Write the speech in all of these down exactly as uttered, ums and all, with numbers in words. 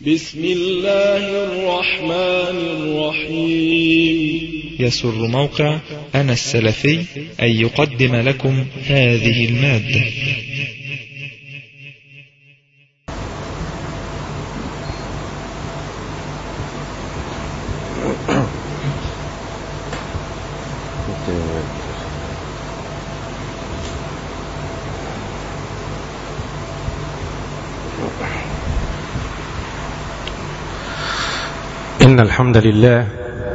بسم الله الرحمن الرحيم. يسر موقع أنا السلفي أن يقدم لكم هذه المادة. إن الحمد لله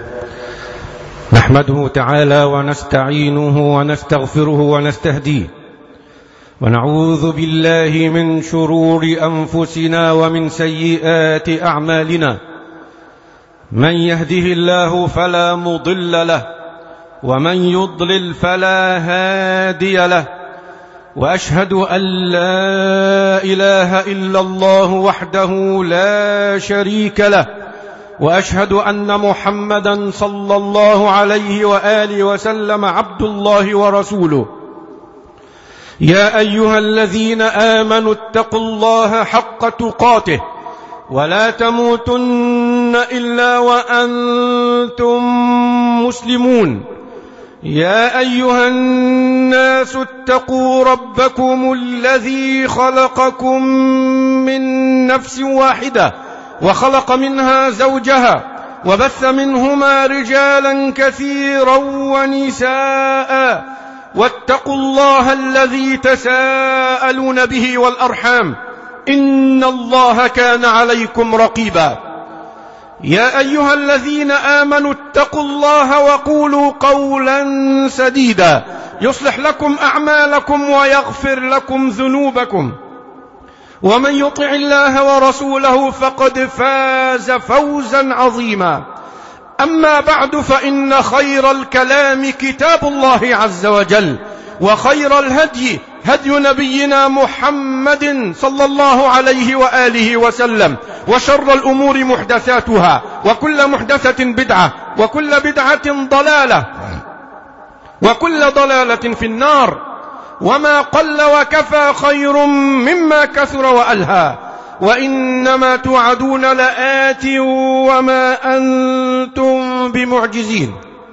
نحمده تعالى ونستعينه ونستغفره ونستهديه، ونعوذ بالله من شرور أنفسنا ومن سيئات أعمالنا. من يهده الله فلا مضل له، ومن يضلل فلا هادي له، وأشهد أن لا إله إلا الله وحده لا شريك له، وأشهد أن محمدا صلى الله عليه وآله وسلم عبد الله ورسوله. يا أيها الذين آمنوا اتقوا الله حق تقاته ولا تموتن إلا وأنتم مسلمون. يا أيها الناس اتقوا ربكم الذي خلقكم من نفس واحدة وخلق منها زوجها وبث منهما رجالا كثيرا ونساء، واتقوا الله الذي تساءلون به والأرحام إن الله كان عليكم رقيبا. يا أيها الذين آمنوا اتقوا الله وقولوا قولا سديدا يصلح لكم أعمالكم ويغفر لكم ذنوبكم، ومن يطع الله ورسوله فقد فاز فوزا عظيما. أما بعد، فإن خير الكلام كتاب الله عز وجل، وخير الهدي هدي نبينا محمد صلى الله عليه وآله وسلم، وشر الأمور محدثاتها، وكل محدثة بدعة، وكل بدعة ضلالة، وكل ضلالة في النار. وما قل وكفى خير مما كثر وألهى، وإنما توعدون لآت وما أنتم بمعجزين.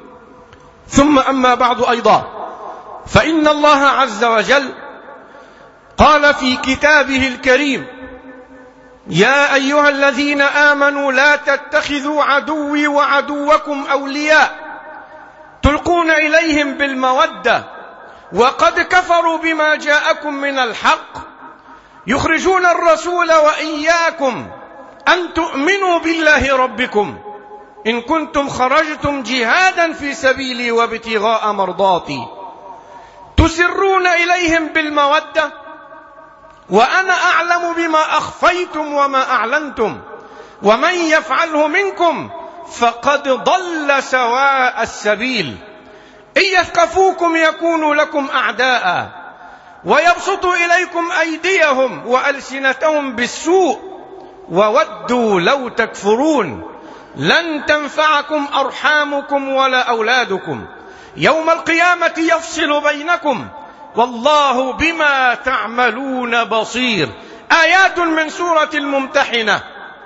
ثم أما بعد أيضا، فإن الله عز وجل قال في كتابه الكريم: يا أيها الذين آمنوا لا تتخذوا عدوي وعدوكم أولياء تلقون إليهم بالمودة وقد كفروا بما جاءكم من الحق يخرجون الرسول وإياكم أن تؤمنوا بالله ربكم إن كنتم خرجتم جهادا في سبيلي وابتغاء مرضاتي تسرون إليهم بالمودة وأنا أعلم بما أخفيتم وما أعلنتم ومن يفعله منكم فقد ضل سواء السبيل. إن يثقفوكم يكونوا لكم أعداء ويبسطوا إليكم أيديهم وألسنتهم بالسوء وودوا لو تكفرون لن تنفعكم أرحامكم ولا أولادكم يوم القيامة يفصل بينكم والله بما تعملون بصير. آيات من سورة الممتحنة،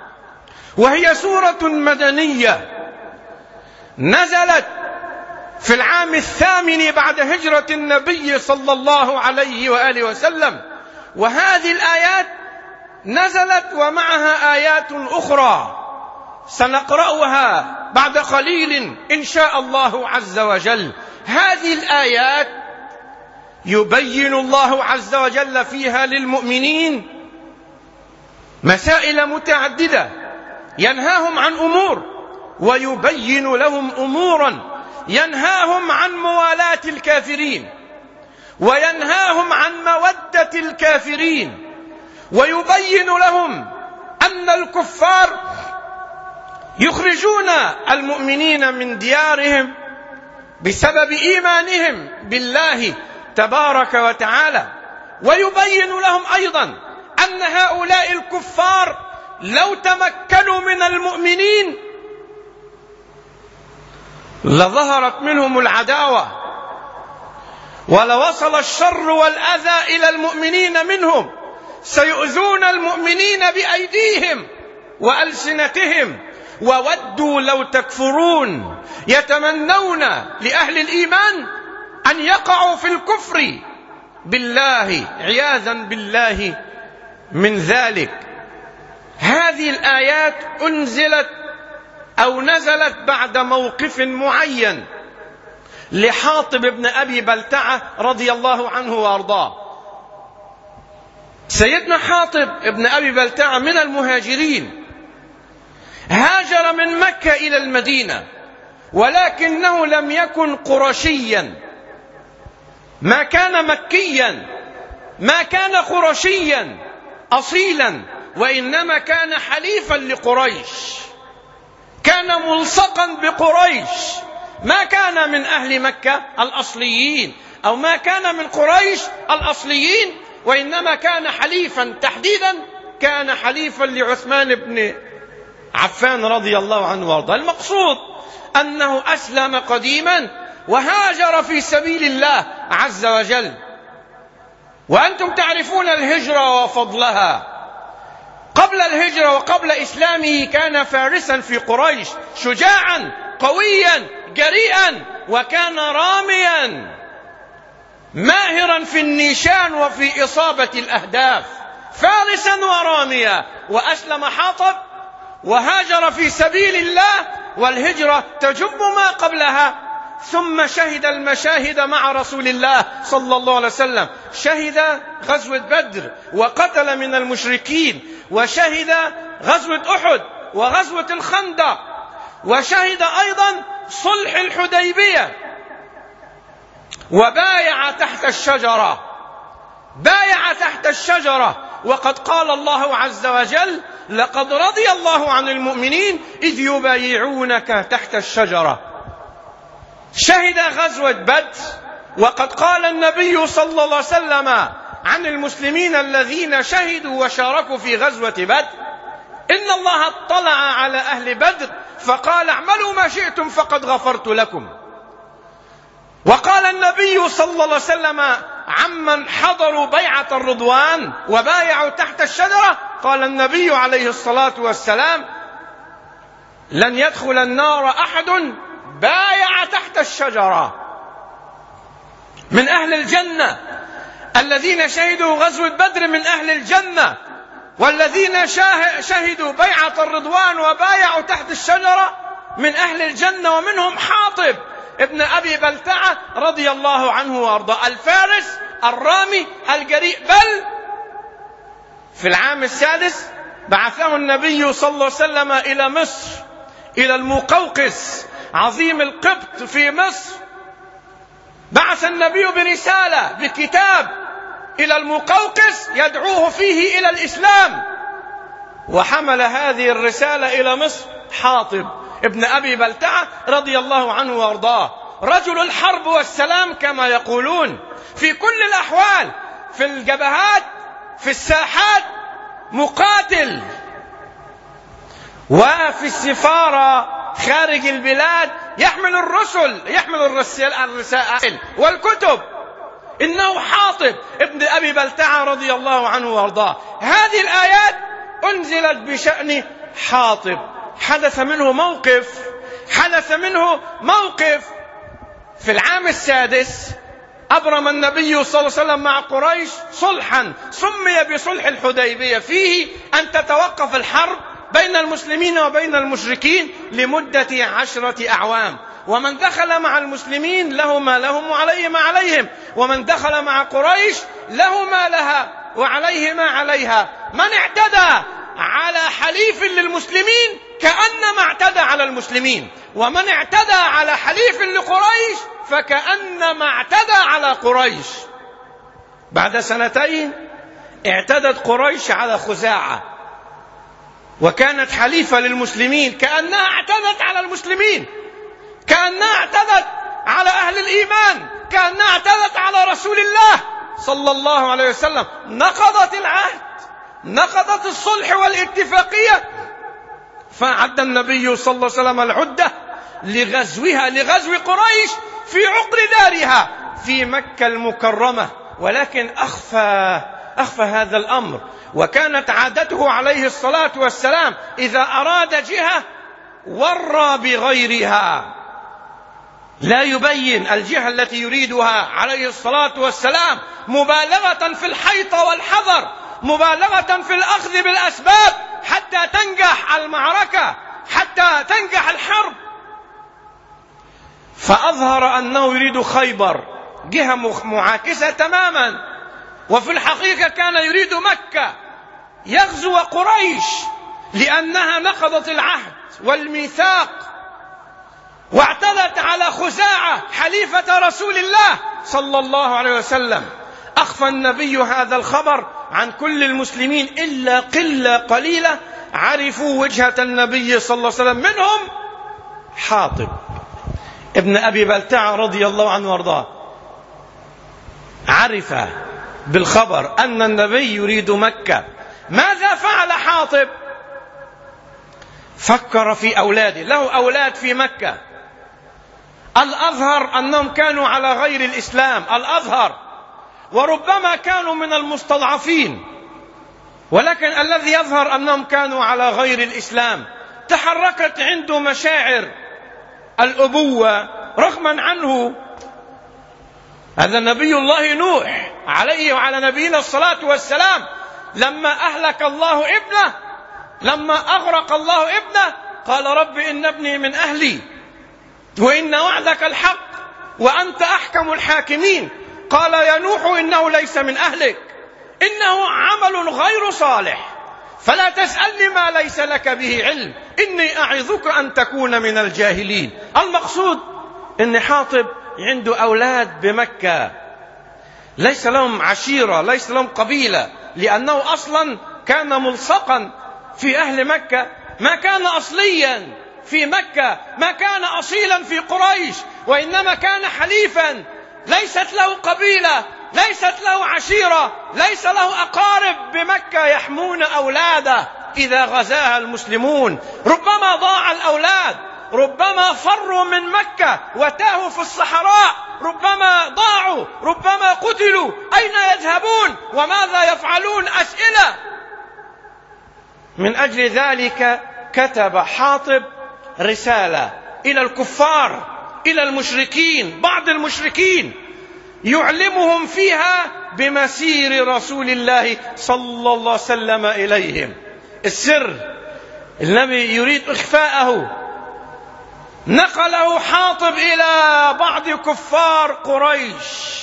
وهي سورة مدنية نزلت في العام الثامن بعد هجرة النبي صلى الله عليه وآله وسلم. وهذه الآيات نزلت ومعها آيات أخرى سنقرأها بعد قليل إن شاء الله عز وجل. هذه الآيات يبين الله عز وجل فيها للمؤمنين مسائل متعددة، ينهاهم عن أمور ويبين لهم أمورا، ينهاهم عن موالاة الكافرين وينهاهم عن مودة الكافرين، ويبين لهم أن الكفار يخرجون المؤمنين من ديارهم بسبب إيمانهم بالله تبارك وتعالى، ويبين لهم أيضا أن هؤلاء الكفار لو تمكنوا من المؤمنين لظهرت منهم العداوة ولوصل الشر والأذى إلى المؤمنين منهم، سيؤذون المؤمنين بأيديهم وألسنتهم وودوا لو تكفرون، يتمنون لأهل الإيمان أن يقعوا في الكفر بالله عياذا بالله من ذلك. هذه الآيات أنزلت أو نزلت بعد موقف معين لحاطب بن أبي بلتعة رضي الله عنه وأرضاه. سيدنا حاطب بن أبي بلتعة من المهاجرين، هاجر من مكة إلى المدينة، ولكنه لم يكن قرشيا، ما كان مكيا، ما كان قرشيا أصيلا، وإنما كان حليفا لقريش، كان ملصقا بقريش، ما كان من أهل مكة الأصليين أو ما كان من قريش الأصليين، وإنما كان حليفا، تحديدا كان حليفا لعثمان بن عفان رضي الله عنه وارضاه. المقصود أنه أسلم قديما وهاجر في سبيل الله عز وجل. وأنتم تعرفون الهجرة وفضلها. قبل الهجرة وقبل إسلامه كان فارسا في قريش، شجاعا قويا جريئا، وكان راميا ماهرا في النيشان وفي إصابة الأهداف، فارسا وراميا. وأسلم حاطب وهاجر في سبيل الله، والهجرة تجب ما قبلها، ثم شهد المشاهد مع رسول الله صلى الله عليه وسلم. شهد غزوة بدر وقتل من المشركين، وشهد غزوة أحد وغزوة الخندق، وشهد أيضا صلح الحديبية، وبايع تحت الشجرة، بايع تحت الشجرة. وقد قال الله عز وجل: لقد رضي الله عن المؤمنين إذ يبايعونك تحت الشجرة. شهد غزوة بدر، وقد قال النبي صلى الله عليه وسلم عن المسلمين الذين شهدوا وشاركوا في غزوة بدر: إن الله اطلع على أهل بدر فقال اعملوا ما شئتم فقد غفرت لكم. وقال النبي صلى الله عليه وسلم عمن حضروا بيعة الرضوان وبايعوا تحت الشجرة، قال النبي عليه الصلاة والسلام: لن يدخل النار أحد بايع تحت الشجرة. من أهل الجنة الذين شهدوا غزوة بدر، من أهل الجنة، والذين شهدوا بيعة الرضوان وبايعوا تحت الشجرة من أهل الجنة، ومنهم حاطب ابن أبي بلتعة رضي الله عنه وارضاه، الفارس الرامي الجريء. بل في العام السادس بعثه النبي صلى الله عليه وسلم إلى مصر، إلى المقوقس عظيم القبط في مصر. بعث النبي برسالة بكتاب إلى المقوقس يدعوه فيه إلى الإسلام، وحمل هذه الرسالة إلى مصر حاطب ابن أبي بلتعة رضي الله عنه وارضاه، رجل الحرب والسلام كما يقولون، في كل الأحوال، في الجبهات، في الساحات، مقاتل، وفي السفارة خارج البلاد يحمل الرسل، يحمل الرسائل والكتب. إنه حاطب ابن أبي بلتعة رضي الله عنه وارضاه. هذه الآيات أنزلت بشأن حاطب. حدث منه موقف حدث منه موقف في العام السادس. أبرم النبي صلى الله عليه وسلم مع قريش صلحا سمي بصلح الحديبية، فيه أن تتوقف الحرب بين المسلمين وبين المشركين لمدة عشرة أعوام، ومن دخل مع المسلمين له ما لهم وعليه ما عليهم، ومن دخل مع قريش له ما لها وعليه ما عليها. من اعتدى على حليف للمسلمين كأنما اعتدى على المسلمين، ومن اعتدى على حليف لقريش فكأنما اعتدى على قريش. بعد سنتين اعتدت قريش على خزاعة، وكانت حليفة للمسلمين، كأنها اعتدت على المسلمين، كأنها اعتدت على أهل الإيمان، كأنها اعتدت على رسول الله صلى الله عليه وسلم. نقضت العهد، نقضت الصلح والاتفاقية، فأعد النبي صلى الله عليه وسلم العدة لغزوها، لغزو قريش في عقر دارها في مكة المكرمة. ولكن أخفى أخفى هذا الأمر. وكانت عادته عليه الصلاة والسلام إذا أراد جهة ورى بغيرها، لا يبين الجهة التي يريدها عليه الصلاة والسلام، مبالغة في الحيطة والحذر، مبالغة في الأخذ بالأسباب حتى تنجح المعركة، حتى تنجح الحرب. فأظهر أنه يريد خيبر، جهة معاكسة تماما، وفي الحقيقة كان يريد مكة، يغزو قريش لأنها نقضت العهد والميثاق واعتدت على خزاعة حليفة رسول الله صلى الله عليه وسلم. أخفى النبي هذا الخبر عن كل المسلمين إلا قلة قليلة عرفوا وجهة النبي صلى الله عليه وسلم، منهم حاطب ابن أبي بلتعة رضي الله عنه وارضاه، عرف بالخبر أن النبي يريد مكة. ماذا فعل حاطب؟ فكر في أولاده، له أولاد في مكة، الأظهر أنهم كانوا على غير الإسلام، الأظهر، وربما كانوا من المستضعفين، ولكن الذي يظهر أنهم كانوا على غير الإسلام. تحركت عنده مشاعر الأبوة رغما عنه. هذا نبي الله نوح عليه وعلى نبينا الصلاة والسلام، لما أهلك الله ابنه، لما أغرق الله ابنه، قال رب إن ابني من أهلي وإن وعدك الحق وأنت أحكم الحاكمين. قال يا نوح إنه ليس من أهلك، إنه عمل غير صالح، فلا تسألني ما ليس لك به علم، إني أعظك أن تكون من الجاهلين. المقصود إن حاطب عنده أولاد بمكة، ليس لهم عشيرة، ليس لهم قبيلة، لأنه أصلا كان ملصقا في أهل مكة، ما كان أصليا في مكة، ما كان أصيلا في قريش، وإنما كان حليفا، ليست له قبيلة، ليست له عشيرة، ليس له أقارب بمكة يحمون أولاده إذا غزاها المسلمون. ربما ضاع الأولاد، ربما فروا من مكة وتاهوا في الصحراء، ربما ضاعوا، ربما قتلوا، أين يذهبون وماذا يفعلون؟ أسئلة. من أجل ذلك كتب حاطب رسالة إلى الكفار، إلى المشركين، بعض المشركين، يعلمهم فيها بمسير رسول الله صلى الله عليه وسلم إليهم. السر النبي يريد إخفاءه، نقله حاطب إلى بعض كفار قريش،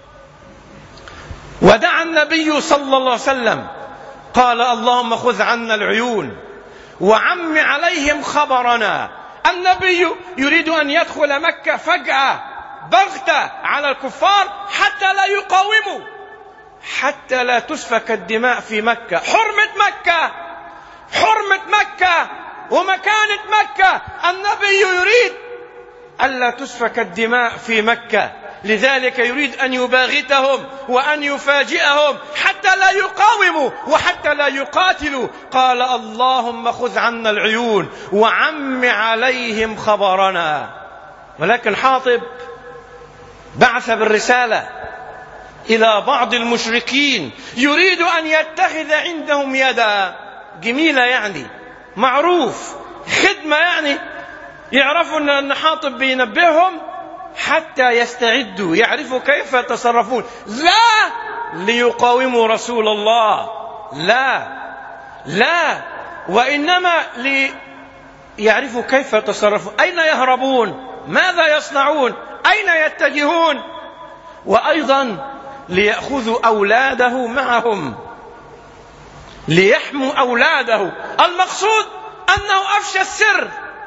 ودعا النبي صلى الله عليه وسلم، قال اللهم خذ عنا العيون وعم عليهم خبرنا. النبي يريد أن يدخل مكة فجأة بغتة على الكفار حتى لا يقاوموا، حتى لا تسفك الدماء في مكة. حرمة مكة، حرمة مكة ومكانة مكة، النبي يريد ألا تسفك الدماء في مكة، لذلك يريد أن يباغتهم وأن يفاجئهم حتى لا يقاوموا وحتى لا يقاتلوا. قال اللهم خذ عنا العيون وعم عليهم خبرنا. ولكن حاطب بعث بالرسالة إلى بعض المشركين، يريد أن يتخذ عندهم يدا جميلة، يعني معروف، خدمة، يعني يعرفوا أن حاطب بينبههم حتى يستعدوا، يعرفوا كيف يتصرفون، لا ليقاوموا رسول الله، لا لا وإنما ليعرفوا كيف يتصرفون، أين يهربون، ماذا يصنعون، أين يتجهون، وأيضا ليأخذوا أولاده معهم، ليحموا أولاده. المقصود أنه أفشى السر.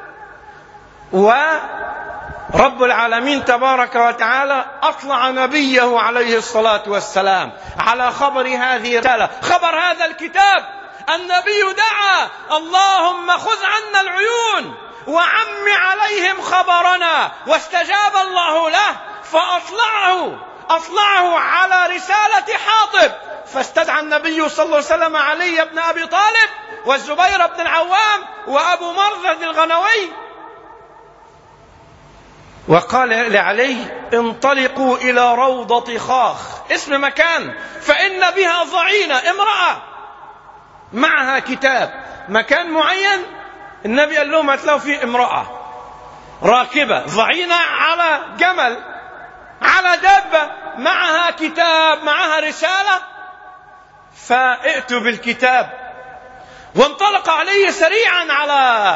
ورب العالمين تبارك وتعالى أطلع نبيه عليه الصلاة والسلام على خبر هذه الرسالة، خبر هذا الكتاب. النبي دعا اللهم خذ عنا العيون وعم عليهم خبرنا، واستجاب الله له فأطلعه أطلعه على رسالة حاطب. فاستدعى النبي صلى الله عليه وسلم علي بن أبي طالب والزبير بن العوام وأبو مرثد الغنوي، وقال لعلي انطلقوا إلى روضة خاخ، اسم مكان، فإن بها ضعينة، امرأة معها كتاب. مكان معين النبي قال لهم هتلاقوا فيه امرأة راكبة ضعينة على جمل على دابة، معها كتاب، معها رسالة، فائتوا بالكتاب. وانطلق علي سريعا على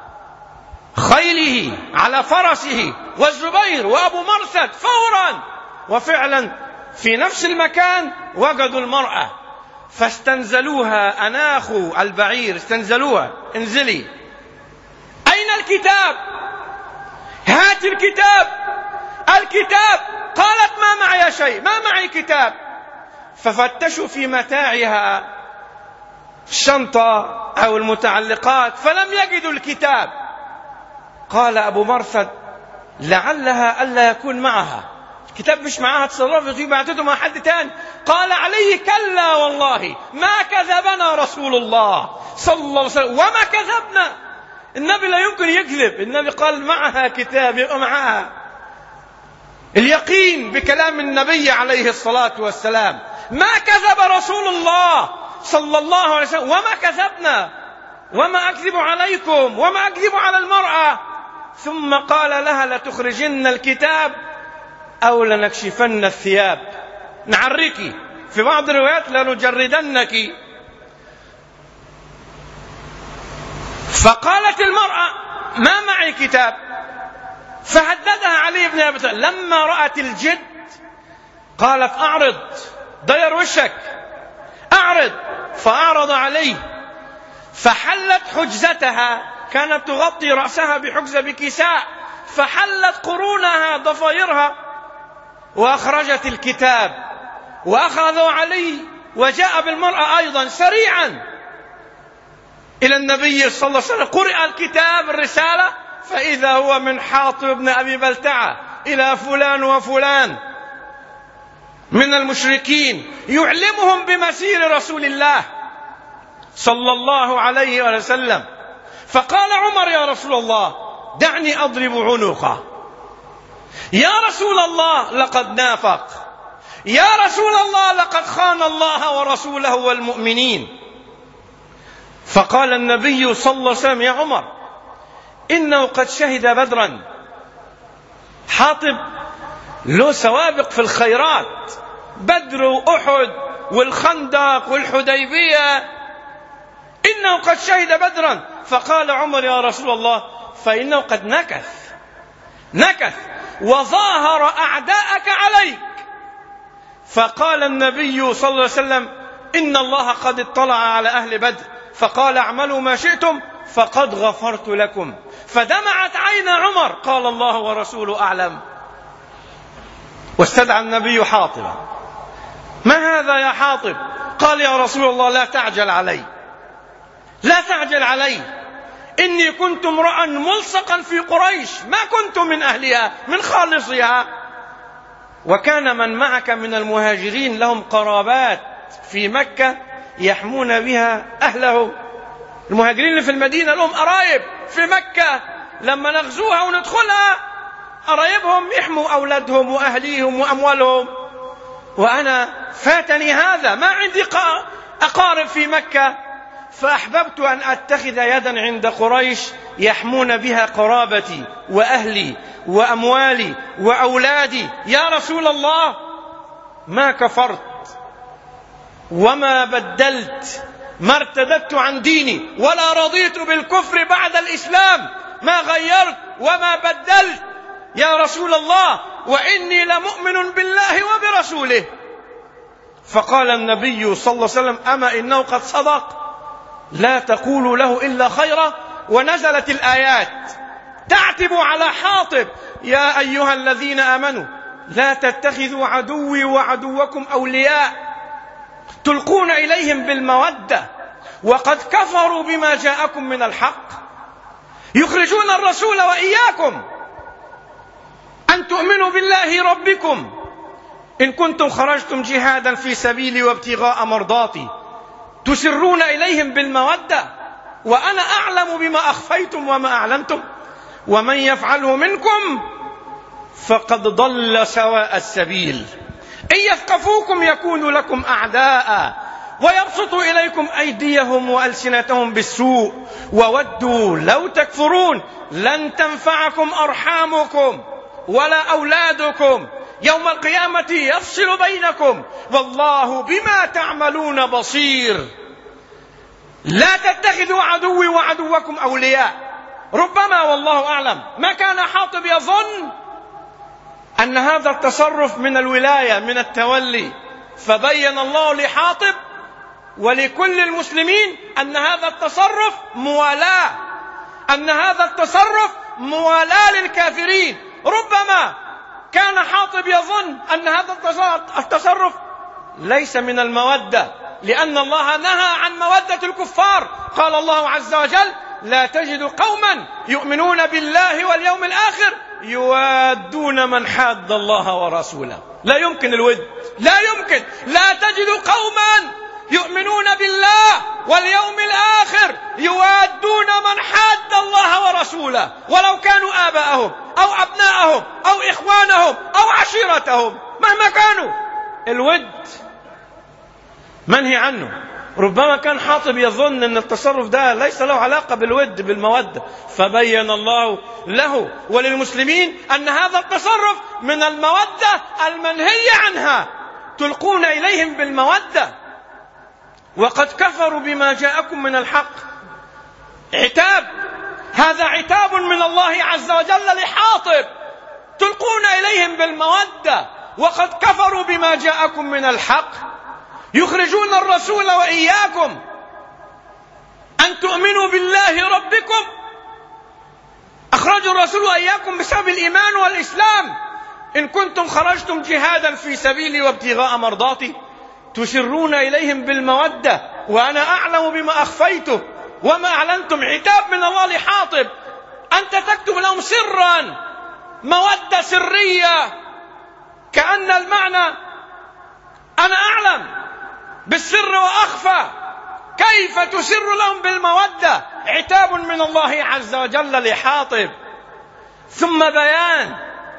خيله على فرسه، والزبير وأبو مرثد فورا، وفعلا في نفس المكان وجدوا المرأة فاستنزلوها، أناخوا البعير استنزلوها، انزلي، أين الكتاب؟ هات الكتاب، الكتاب. قالت ما معي شيء، ما معي كتاب. ففتشوا في متاعها الشنطة أو المتعلقات فلم يجدوا الكتاب. قال أبو مرثد لعلها ألا يكون معها الكتاب، مش معها، تصرفت فيه، بعتته مع حد تاني. قال عليه كلا والله ما كذبنا رسول الله صلى الله عليه وسلم وما كذبنا. النبي لا يمكن يكذب، النبي قال معها كتاب، يبقى معها. اليقين بكلام النبي عليه الصلاة والسلام، ما كذب رسول الله صلى الله عليه وسلم وما كذبنا وما أكذب عليكم وما أكذب على المرأة. ثم قال لها لتخرجن الكتاب أو لنكشفن الثياب، نعرك، في بعض الروايات لنجردنك. فقالت المرأة ما معي كتاب، فهددها علي بن أبي طالب. لما رأت الجد قالت أعرض، دير وشك، أعرض. فأعرض عليه، فحلت حجزتها، كانت تغطي رأسها بحجزة بكساء، فحلت قرونها ضفائرها وأخرجت الكتاب، وأخذوا علي وجاء بالمرأة أيضا سريعا إلى النبي صلى الله عليه وسلم. قرئ الكتاب الرسالة، فإذا هو من حاطب بن أبي بلتعة إلى فلان وفلان من المشركين، يعلمهم بمسير رسول الله صلى الله عليه وسلم. فقال عمر يا رسول الله دعني أضرب عنقه، يا رسول الله لقد نافق، يا رسول الله لقد خان الله ورسوله والمؤمنين. فقال النبي صلى الله عليه وسلم يا عمر إنه قد شهد بدرا. حاطب له سوابق في الخيرات، بدر وأحد والخندق والحديبية، إنه قد شهد بدرا. فقال عمر يا رسول الله فإنه قد نكث نكث وظاهر أعداءك عليك. فقال النبي صلى الله عليه وسلم إن الله قد اطلع على أهل بدر فقال اعملوا ما شئتم فقد غفرت لكم. فدمعت عين عمر، قال الله ورسوله أعلم. واستدعى النبي حاطبا، ما هذا يا حاطب؟ قال يا رسول الله لا تعجل علي، لا تعجل علي، إني كنت امرأ ملصقا في قريش، ما كنت من أهلها من خالصها، وكان من معك من المهاجرين لهم قرابات في مكة يحمون بها أهلهم. المهاجرين اللي في المدينة لهم قرايب في مكة، لما نغزوها وندخلها قرايبهم يحموا أولادهم وأهليهم وأموالهم، وأنا فاتني هذا، ما عندي أقارب في مكة، فأحببت أن أتخذ يدا عند قريش يحمون بها قرابتي وأهلي وأموالي وأولادي. يا رسول الله ما كفرت وما بدلت، ما ارتدت عن ديني ولا رضيت بالكفر بعد الإسلام، ما غيرت وما بدلت يا رسول الله، وإني لمؤمن بالله وبرسوله. فقال النبي صلى الله عليه وسلم أما إنه قد صدق، لا تقولوا له إلا خيرا. ونزلت الآيات تعتب على حاطب يا أيها الذين آمنوا لا تتخذوا عدوي وعدوكم أولياء تلقون إليهم بالمودة وقد كفروا بما جاءكم من الحق يخرجون الرسول وإياكم أن تؤمنوا بالله ربكم إن كنتم خرجتم جهادا في سبيلي وابتغاء مرضاتي تسرون إليهم بالمودة وأنا أعلم بما أخفيتم وما أعلنتم ومن يفعله منكم فقد ضل سواء السبيل. إن يثقفوكم يكونوا لكم أعداء ويبسطوا إليكم أيديهم وألسنتهم بالسوء وودوا لو تكفرون لن تنفعكم أرحامكم ولا أولادكم يوم القيامة يفصل بينكم والله بما تعملون بصير. لا تتخذوا عدوي وعدوكم أولياء. ربما والله أعلم ما كان حاطب يظن أن هذا التصرف من الولاية من التولي، فبين الله لحاطب ولكل المسلمين أن هذا التصرف موالاه، أن هذا التصرف موالاه للكافرين. ربما كان حاطب يظن أن هذا التصرف ليس من المودة، لأن الله نهى عن مودة الكفار. قال الله عز وجل: لا تجد قوما يؤمنون بالله واليوم الآخر يوادون من حاد الله ورسوله. لا يمكن الود، لا يمكن. لا تجد قوما يؤمنون بالله واليوم الآخر يوادون من حاد الله ورسوله ولو كانوا آباءهم أو أبناءهم أو إخوانهم أو عشيرتهم مهما كانوا. الود منهي عنه. ربما كان حاطب يظن أن التصرف ده ليس له علاقة بالود بالمودة، فبين الله له وللمسلمين أن هذا التصرف من المودة المنهي عنها. تلقون إليهم بالمودة وقد كفروا بما جاءكم من الحق. عتاب، هذا عتاب من الله عز وجل لحاطب. تلقون إليهم بالمودة وقد كفروا بما جاءكم من الحق يخرجون الرسول وإياكم أن تؤمنوا بالله ربكم. أخرجوا الرسول وإياكم بسبب الإيمان والإسلام. إن كنتم خرجتم جهادا في سبيلي وابتغاء مرضاتي تسرون إليهم بالمودة وأنا أعلم بما أخفيته وما أعلنتم. عتاب من الله لحاطب. أنت تكتب لهم سرا، مودة سرية، كأن المعنى أنا أعلم بالسر وأخفى. كيف تسر لهم بالمودة؟ عتاب من الله عز وجل لحاطب. ثم بيان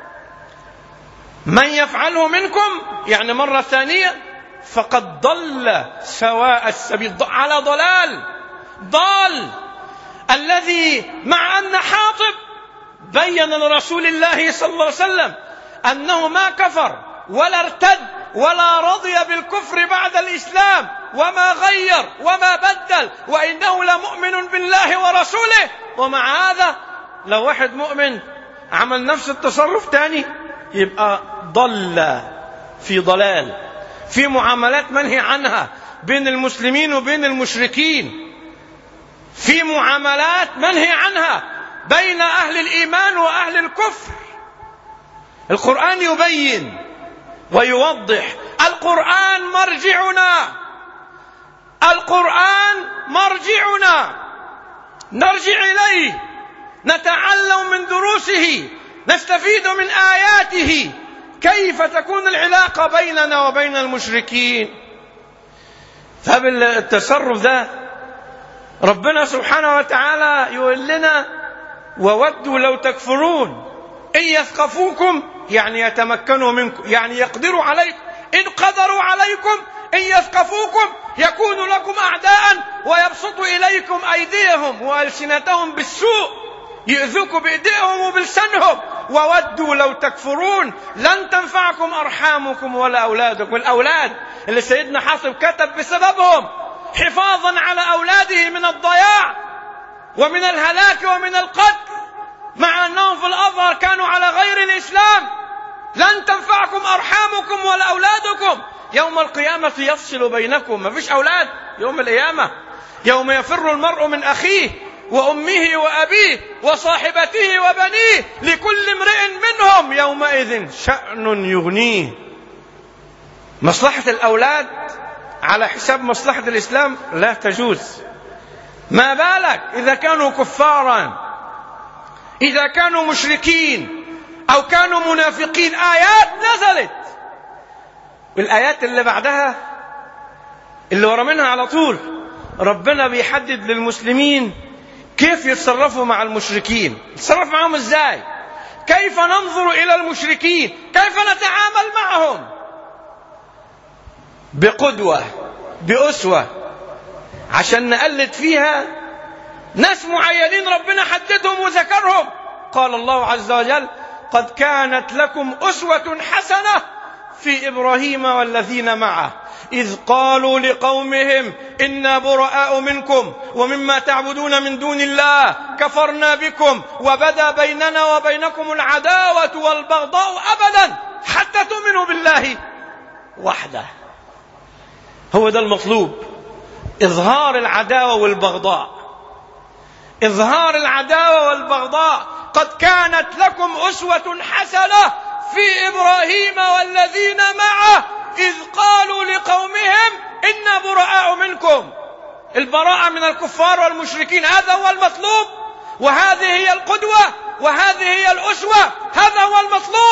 من يفعله منكم، يعني مرة ثانية فقد ضل سواء السبيل، على ضلال ضال. الذي مع أن حاطب بين لرسول الله صلى الله عليه وسلم أنه ما كفر ولا ارتد ولا رضي بالكفر بعد الإسلام وما غير وما بدل وإنه لمؤمن بالله ورسوله، ومع هذا لو واحد مؤمن عمل نفس التصرف تاني يبقى ضل في ضلال، في معاملات منهي عنها بين المسلمين وبين المشركين، في معاملات منهي عنها بين أهل الإيمان وأهل الكفر. القرآن يبين ويوضح. القرآن مرجعنا، القرآن مرجعنا، نرجع إليه، نتعلم من دروسه، نستفيد من آياته، كيف تكون العلاقة بيننا وبين المشركين. فبالتصرف ده ربنا سبحانه وتعالى يقول لنا: وودوا لو تكفرون إن يثقفوكم، يعني يتمكنوا منكم، يعني يقدروا عليكم. إن قدروا عليكم إن يثقفوكم يكونوا لكم أعداء ويبسطوا إليكم أيديهم وألسنتهم بالسوء، يؤذوكم بإيديهم وبلسانهم. وودوا لو تكفرون لن تنفعكم أرحامكم ولا أولادكم. الأولاد اللي سيدنا حاطب كتب بسببهم حفاظا على أولاده من الضياع ومن الهلاك ومن القتل، مع أنهم في الأظهر كانوا على غير الإسلام. لن تنفعكم أرحامكم ولا أولادكم يوم القيامة يفصل بينكم. ما فيش أولاد يوم القيامة، يوم يفر المرء من أخيه وأمه وأبيه وصاحبته وبنيه لكل امرئ منهم يومئذ شأن يغنيه. مصلحة الأولاد على حساب مصلحة الإسلام لا تجوز. ما بالك إذا كانوا كفارا، إذا كانوا مشركين أو كانوا منافقين. آيات نزلت، والآيات اللي بعدها اللي ورا منها على طول ربنا بيحدد للمسلمين كيف يتصرفوا مع المشركين. يتصرف معهم ازاي؟ كيف ننظر إلى المشركين؟ كيف نتعامل معهم؟ بقدوة، بأسوة، عشان نقلد فيها ناس معينين ربنا حددهم وذكرهم. قال الله عز وجل: قد كانت لكم أسوة حسنة في إبراهيم والذين معه إذ قالوا لقومهم إنا براء منكم ومما تعبدون من دون الله كفرنا بكم وبدا بيننا وبينكم العداوة والبغضاء أبدا حتى تؤمنوا بالله وحده. هو ده المطلوب، إظهار العداوة والبغضاء، إظهار العداوة والبغضاء. قد كانت لكم أسوة حسنة في إبراهيم والذين معه إذ قالوا لقومهم إنا براء منكم. البراءة من الكفار والمشركين، هذا هو المطلوب، وهذه هي القدوة، وهذه هي الأسوة، هذا هو المطلوب.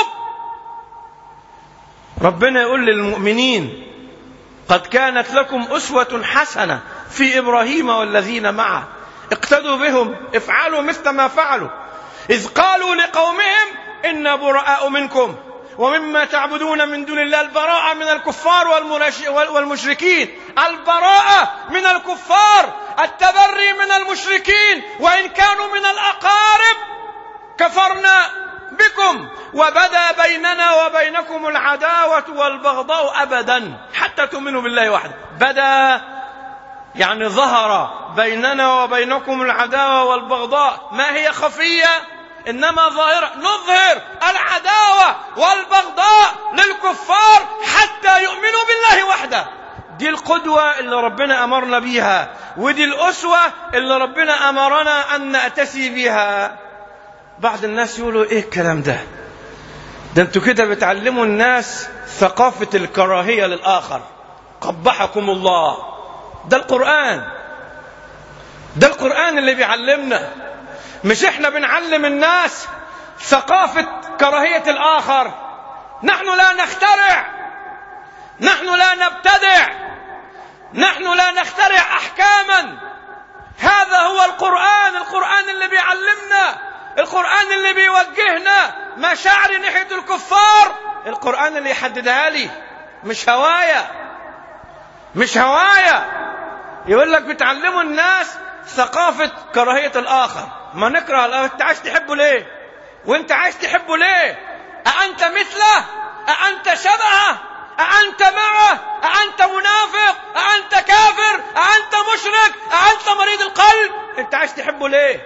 ربنا يقول للمؤمنين: قد كانت لكم أسوة حسنة في إبراهيم والذين معه اقتدوا بهم، افعلوا مثل ما فعلوا. إذ قالوا لقومهم إنا براء منكم ومما تعبدون من دون الله. البراءة من الكفار والمشركين، البراءة من الكفار، التبري من المشركين وإن كانوا من الأقارب. كفرنا بكم وبدا بيننا وبينكم العداوة والبغضاء أبدا حتى تؤمنوا بالله وحده. بدا يعني ظهر بيننا وبينكم العداوة والبغضاء، ما هي خفية إنما ظاهرة. نظهر العداوة والبغضاء للكفار حتى يؤمنوا بالله وحده. دي القدوة اللي ربنا أمرنا بيها، ودي الأسوة اللي ربنا أمرنا أن نأتسي بها. بعض الناس يقولوا: إيه الكلام ده؟ ده أنتوا كده بتعلموا الناس ثقافة الكراهية للآخر. قبحكم الله. ده القرآن، ده القرآن اللي بيعلمنا، مش احنا بنعلم الناس ثقافة كراهية الآخر. نحن لا نخترع، نحن لا نبتدع، نحن لا نخترع أحكاما. هذا هو القرآن، القرآن اللي بيعلمنا، القرآن اللي بيوجهنا. مشاعر ناحية الكفار القرآن اللي يحددها لي، مش هوايا، مش هوايا. يقول لك بتعلموا الناس ثقافة كراهية الآخر. ما نكره الآخر. أنت عايز تحبه ليه؟ وأنت عايز تحبه ليه؟ أأنت مثله؟ أأنت شبهه؟ أأنت معه؟ أأنت منافق؟ أأنت كافر؟ أأنت مشرك؟ أأنت مريض القلب؟ أنت عايز تحبه ليه؟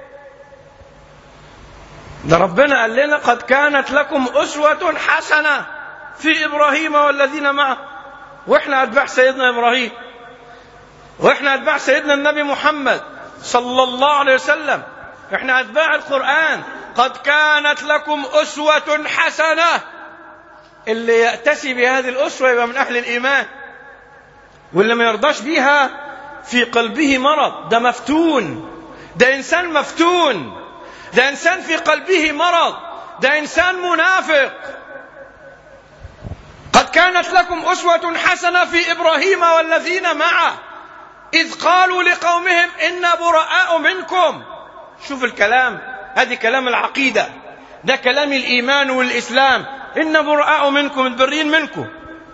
ده ربنا قال لنا: قد كانت لكم أسوة حسنة في إبراهيم والذين معه. وإحنا أتباع سيدنا إبراهيم، وإحنا أتباع سيدنا النبي محمد صلى الله عليه وسلم، إحنا أتباع القرآن. قد كانت لكم أسوة حسنة. اللي يأتسي بهذه الأسوة يبقى من أهل الإيمان، واللي ما يرضاش بيها في قلبه مرض. ده مفتون، ده إنسان مفتون، ده إنسان في قلبه مرض، ده إنسان منافق. قد كانت لكم أسوة حسنة في إبراهيم والذين معه إذ قالوا لقومهم إنا براء منكم. شوف الكلام، هذه كلام العقيدة، ده كلام الإيمان والإسلام. إنا براء منكم، متبرين منكم.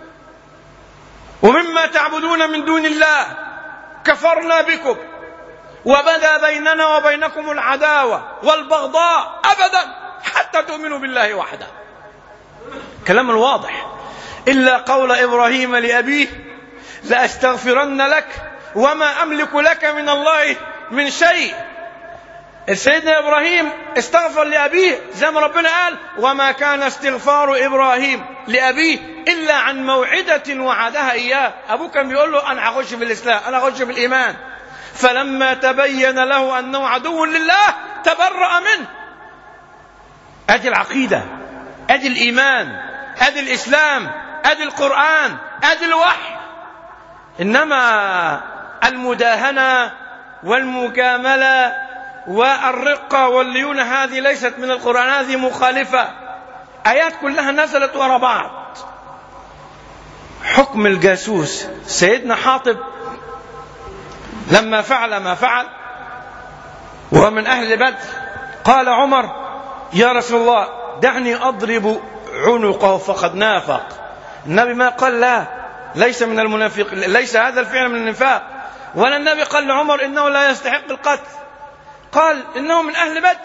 ومما تعبدون من دون الله كفرنا بكم وبدا بيننا وبينكم العداوة والبغضاء أبدا حتى تؤمنوا بالله وحده. كلام الواضح. إلا قول إبراهيم لأبيه: لأستغفرن لك وما أملك لك من الله من شيء. سيدنا إبراهيم استغفر لأبيه زي ما ربنا قال: وما كان استغفار إبراهيم لأبيه إلا عن موعدة وعدها إياه. أبوه كان بيقول له: أنا هخش في الإسلام، أنا هخش في الإيمان. فلما تبين له أنه عدو لله تبرأ منه. أدي العقيدة، أدي الإيمان، أدي الإسلام، أدي القرآن، أدي الوحي. إنما المداهنة والمجاملة والرقة والليونة هذه ليست من القرآن، هذه مخالفة. آيات كلها نزلت وراء بعض. حكم الجاسوس سيدنا حاطب لما فعل ما فعل وهو من أهل بدر، قال عمر: يا رسول الله دعني أضرب عنقه فقد نافق. النبي ما قال لا، ليس من المنافق، ليس هذا الفعل من النفاق. ولا النبي قال لعمر إنه لا يستحق القتل، قال إنه من أهل بدر.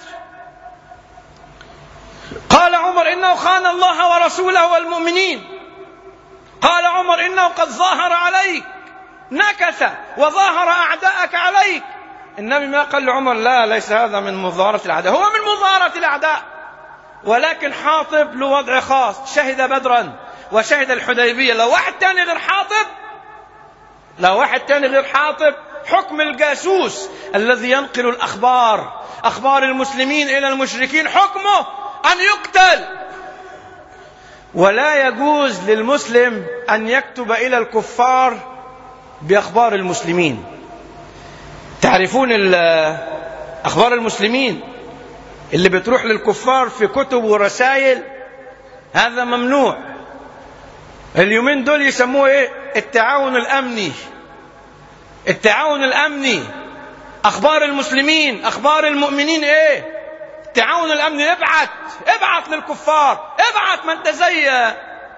قال عمر إنه خان الله ورسوله والمؤمنين. قال عمر إنه قد ظاهر عليك، نكث وظاهر أعداءك عليك. النبي ما قال لعمر لا، ليس هذا من مظاهرة الأعداء، هو من مظاهرة الأعداء، ولكن حاطب له وضع خاص، شهد بدرا وشهد الحديبية. لو واحد تاني غير حاطب، لو واحد تاني غير حاطب حكم الجاسوس الذي ينقل الأخبار، أخبار المسلمين إلى المشركين، حكمه أن يقتل. ولا يجوز للمسلم أن يكتب إلى الكفار بأخبار المسلمين. تعرفون أخبار المسلمين اللي بتروح للكفار في كتب ورسائل، هذا ممنوع. اليومين دول يسموه إيه؟ التعاون الأمني. التعاون الأمني، أخبار المسلمين، أخبار المؤمنين إيه؟ التعاون الأمني. ابعت ابعت للكفار، ابعت من تزيى.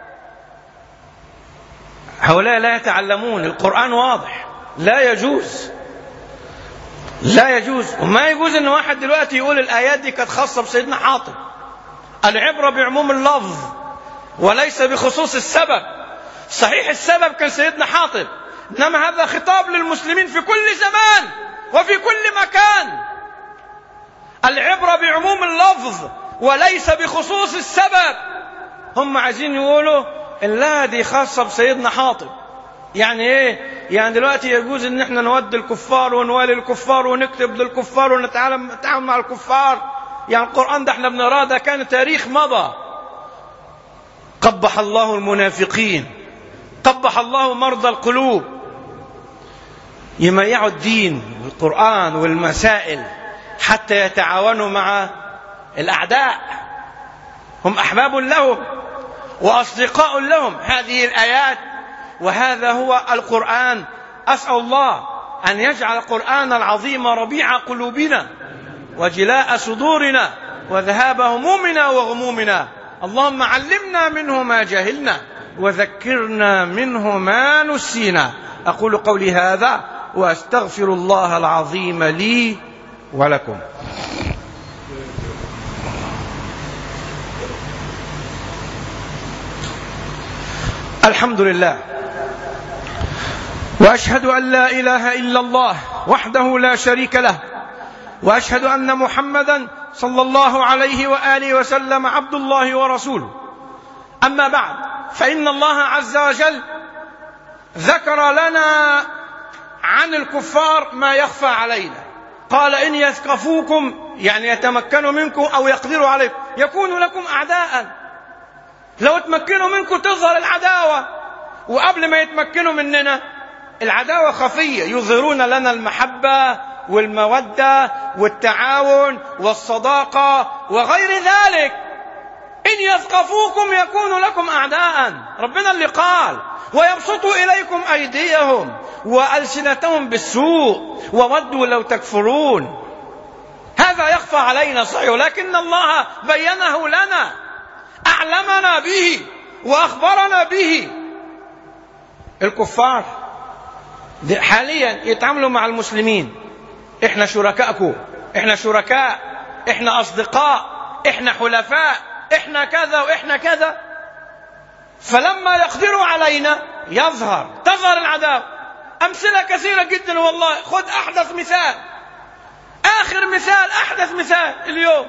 هؤلاء لا يتعلمون القرآن، واضح لا يجوز، لا يجوز. وما يجوز ان واحد دلوقتي يقول الآيات دي كانت خاصة بسيدنا حاطب. العبرة بعموم اللفظ وليس بخصوص السبب. صحيح السبب كان سيدنا حاطب، انما هذا خطاب للمسلمين في كل زمان وفي كل مكان. العبرة بعموم اللفظ وليس بخصوص السبب. هم عايزين يقولوا لا دي خاصة بسيدنا حاطب. يعني ايه؟ يعني دلوقتي يجوز ان احنا نودي الكفار ونوالي الكفار ونكتب للكفار ونتعامل مع الكفار. يعني القرآن ده احنا بنراه ده كان تاريخ مضى. قبح الله المنافقين، قبح الله مرضى القلوب. يميعوا الدين والقرآن والمسائل حتى يتعاونوا مع الأعداء. هم أحباب لهم وأصدقاء لهم. هذه الآيات وهذا هو القرآن. أسأل الله أن يجعل القرآن العظيم ربيع قلوبنا وجلاء صدورنا وذهاب همومنا وغمومنا. اللهم علمنا منه ما جهلنا وذكرنا منه ما نسينا. أقول قولي هذا وأستغفر الله العظيم لي ولكم. الحمد لله، وأشهد أن لا إله إلا الله وحده لا شريك له، وأشهد أن محمدا صلى الله عليه وآله وسلم عبد الله ورسوله. أما بعد، فإن الله عز وجل ذكر لنا عن الكفار ما يخفى علينا. قال إن يثقفوكم، يعني يتمكنوا منكم أو يقدروا عليكم، يكونوا لكم أعداء. لو تمكنوا منكم تظهر العداوة، وقبل ما يتمكنوا مننا العداوة خفية، يظهرون لنا المحبة والمودة والتعاون والصداقة وغير ذلك. إن يثقفوكم يكونوا لكم أعداء، ربنا اللي قال ويبسطوا إليكم أيديهم وألسنتهم بالسوء وودوا لو تكفرون. هذا يخفى علينا صحيح، لكن الله بينه لنا، أعلمنا به وأخبرنا به. الكفار حاليا يتعاملوا مع المسلمين، إحنا شركائكم، إحنا شركاء، إحنا أصدقاء، إحنا حلفاء، إحنا كذا وإحنا كذا. فلما يقدروا علينا يظهر تظهر العداوة. أمثلة كثيرة جدا والله. خذ أحدث مثال، آخر مثال، أحدث مثال اليوم.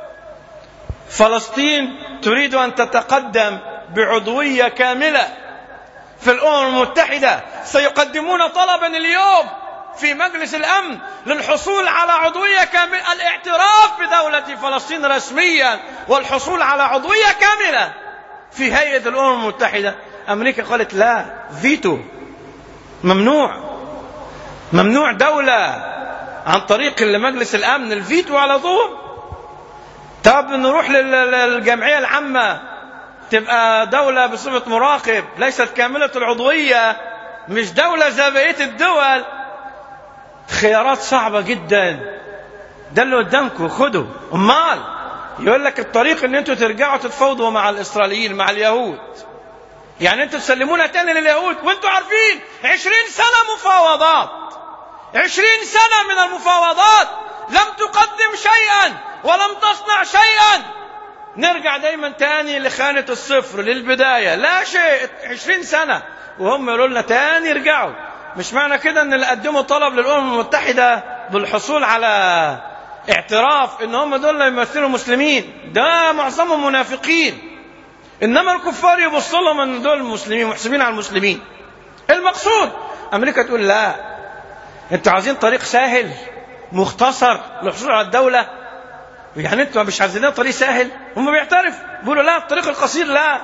فلسطين تريد أن تتقدم بعضوية كاملة في الأمم المتحدة. سيقدمون طلبا اليوم في مجلس الأمن للحصول على عضوية كاملة، الاعتراف بدولة فلسطين رسميا والحصول على عضوية كاملة في هيئة الأمم المتحدة. أمريكا قالت لا، فيتو، ممنوع، ممنوع دولة عن طريق مجلس الأمن، الفيتو على طول. طب نروح للجمعية العامة، تبقى دولة بصفة مراقب، ليست كاملة العضوية، مش دولة زي بقية الدول. خيارات صعبة جدا. ده اللي قدامكم، خدوا. امال يقول لك الطريق ان انتوا ترجعوا تتفاوضوا مع الاسرائيليين مع اليهود، يعني انتوا تسلمونا تاني لليهود وانتوا عارفين عشرين سنة مفاوضات، عشرين سنة من المفاوضات لم تقدم شيئا ولم تصنع شيئا. نرجع دايما تاني لخانة الصفر للبداية، لا شيء. عشرين سنة وهم يقولوا لنا تاني ارجعوا. مش معنى كده ان اللي قدموا طلب للأمم المتحدة بالحصول على اعتراف ان هم دول اللي يمثلوا المسلمين، ده معظمهم منافقين. انما الكفار يبصوا لهم ان دول المسلمين محسوبين على المسلمين. المقصود امريكا تقول لا، انتوا عايزين طريق سهل مختصر للحصول على الدولة، يعني انتوا مش عايزين طريق سهل. هم بيعترف بيقولوا لا، الطريق القصير لا،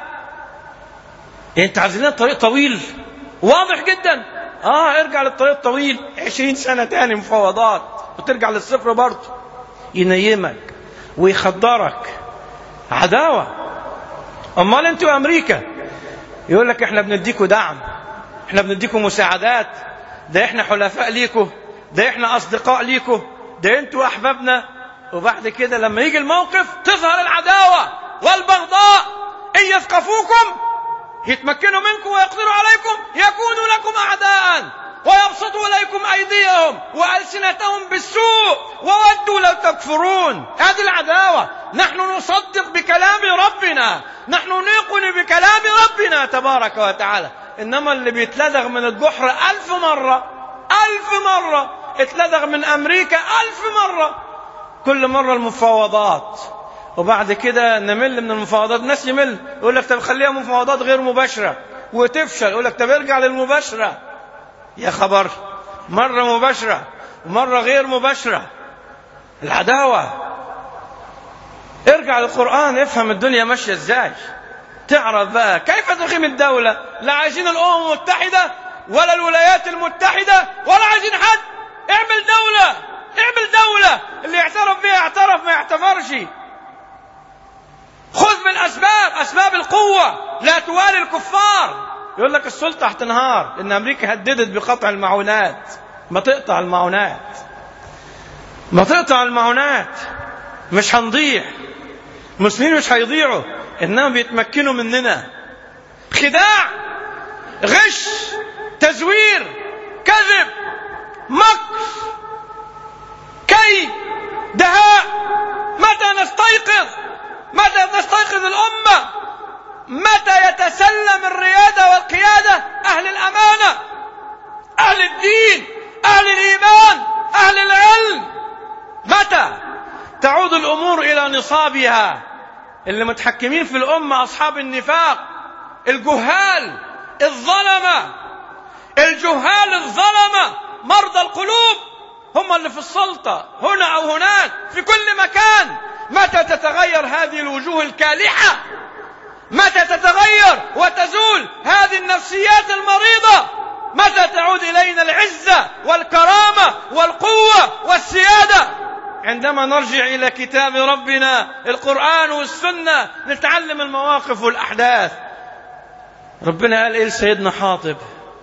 انتوا عايزين طريق طويل واضح جدا. اه ارجع للطريق الطويل، عشرين سنة تاني مفاوضات وترجع للصفر برضه. ينيمك ويخدرك، عداوة. امال انتوا امريكا يقول لك احنا بنديكوا دعم، احنا بنديكوا مساعدات، ده احنا حلفاء ليكوا، ده احنا اصدقاء ليكوا، ده انتوا احبابنا. وبعد كده لما يجي الموقف تظهر العداوة والبغضاء. ان يثقفوكم يتمكنوا منكم ويقدروا عليكم يكونوا لكم اعداء ويبسطوا اليكم ايديهم والسنتهم بالسوء وودوا لو تكفرون. هذه العداوة. نحن نصدق بكلام ربنا، نحن نيقن بكلام ربنا تبارك وتعالى. انما اللي بيتلدغ من الجحر الف مرة الف مرة اتلدغ من امريكا الف مرة، كل مرة المفاوضات. وبعد كده نمل من المفاوضات. الناس يمل يقول لك طب خليها مفاوضات غير مباشرة وتفشل، يقول لك طب ارجع للمباشرة. يا خبر، مرة مباشرة ومرة غير مباشرة. العداوة. ارجع للقرآن، افهم الدنيا ماشية ازاي، تعرف بقى كيف تقيم الدولة. لا عايزين الأمم المتحدة ولا الولايات المتحدة ولا عايزين حد. اعمل دولة، اعمل دولة، اللي يعترف بها اعترف، ما يعتبرش. خذ من أسباب أسباب القوة، لا توالي الكفار. يقول لك السلطة هتنهار، إن أمريكا هددت بقطع المعونات. ما تقطع المعونات، ما تقطع المعونات، مش هنضيع. المسلمين مش هيضيعوا، إنما بيتمكنوا مننا. خداع، غش، تزوير، كذب، مكر، كيد، دهاء. متى نستيقظ؟ متى تستيقظ الأمة؟ متى يتسلم الريادة والقيادة أهل الأمانة، أهل الدين، أهل الإيمان، أهل العلم؟ متى تعود الأمور إلى نصابها؟ اللي متحكمين في الأمة أصحاب النفاق، الجهال، الظلمة، الجهال الظلمة، مرضى القلوب، هم اللي في السلطة هنا أو هناك في كل مكان. متى تتغير هذه الوجوه الكالحة؟ متى تتغير وتزول هذه النفسيات المريضة؟ متى تعود إلينا العزة والكرامة والقوة والسيادة؟ عندما نرجع إلى كتاب ربنا القرآن والسنة، نتعلم المواقف والأحداث. ربنا قال إيه لسيدنا حاطب؟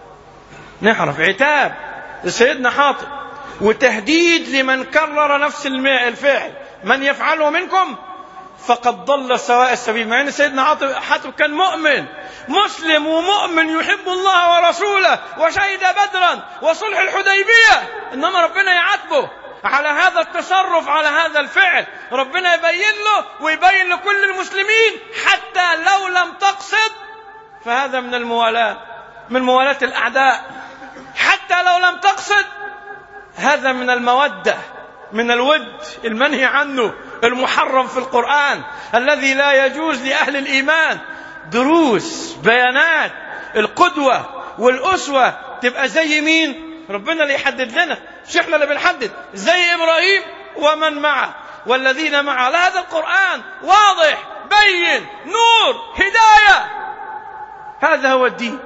نعرف عتاب لسيدنا حاطب وتهديد لمن كرر نفس الفعل: من يفعله منكم فقد ضل سواء السبيل. مع ان سيدنا حاطب كان مؤمن مسلم ومؤمن يحب الله ورسوله وشهد بدرا وصلح الحديبية، انما ربنا يعاتبه على هذا التصرف، على هذا الفعل. ربنا يبين له ويبين لكل المسلمين حتى لو لم تقصد، فهذا من الموالاة، من موالاة الأعداء. حتى لو لم تقصد، هذا من المودة، من الود المنهي عنه، المحرم في القرآن، الذي لا يجوز لأهل الإيمان. دروس، بيانات، القدوة والأسوة تبقى زي مين؟ ربنا اللي يحدد لنا، مش احنا اللي بنحدد. زي إبراهيم ومن معه والذين معه. هذا القرآن واضح بين نور هداية، هذا هو الدين.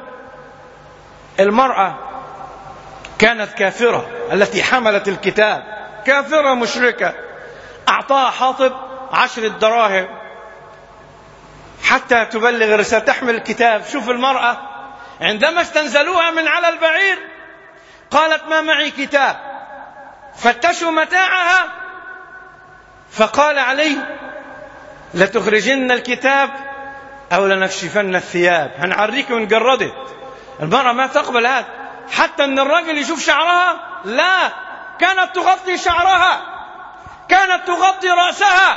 المرأة كانت كافرة التي حملت الكتاب، كافرة مشركة، أعطاها حاطب عشر دراهم حتى تبلغ الرسالة، تحمل الكتاب. شوف المرأة عندما استنزلوها من على البعير قالت: ما معي كتاب. فتشوا متاعها فقال علي لتخرجن الكتاب أو لنكشفن الثياب. هنعريك ونجردت. المرأة ما تقبل هذا، حتى أن الرجل يشوف شعرها لا، كانت تغطي شعرها، كانت تغطي رأسها.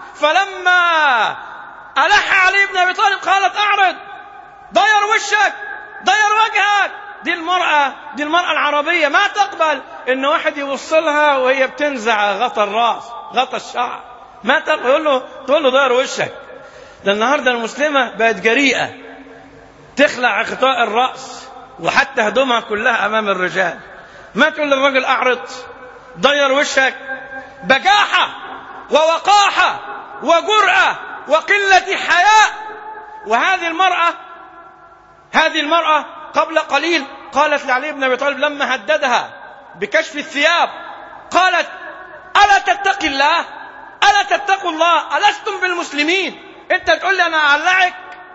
فلما ألح علي بن أبي طالب قالت أعرض، ضير وشك، ضير وجهك. دي المرأة دي المرأة العربية ما تقبل إن واحد يوصلها وهي بتنزع غطى الرأس، غطى الشعر، ما تقبل. يقول له تقول له ضير وشك. ده النهارده المسلمة بقت جريئة، تخلع غطاء الرأس وحتى هدومها كلها أمام الرجال. ما تقول للرجل أعرض، ضير وشك. بجاحة ووقاحة وجرأة وقلة حياء. وهذه المرأة هذه المرأة قبل قليل قالت لعلي بن أبي طالب لما هددها بكشف الثياب، قالت ألا تتقي الله؟ ألا تتقوا الله؟ ألستم بالمسلمين؟ أنت تقول لي أنا أعلعك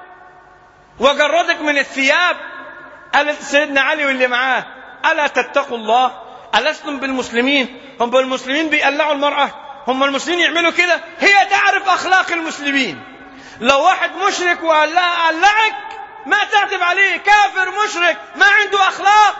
وأجردك من الثياب؟ قالت سيدنا علي واللي معاه ألا تتقوا الله؟ ألستم بالمسلمين؟ هم بالمسلمين بيقلعوا المرأة؟ هم المسلمين يعملوا كده؟ هي تعرف أخلاق المسلمين. لو واحد مشرك وقال لها أقلعك ما تعتب عليه، كافر مشرك ما عنده أخلاق.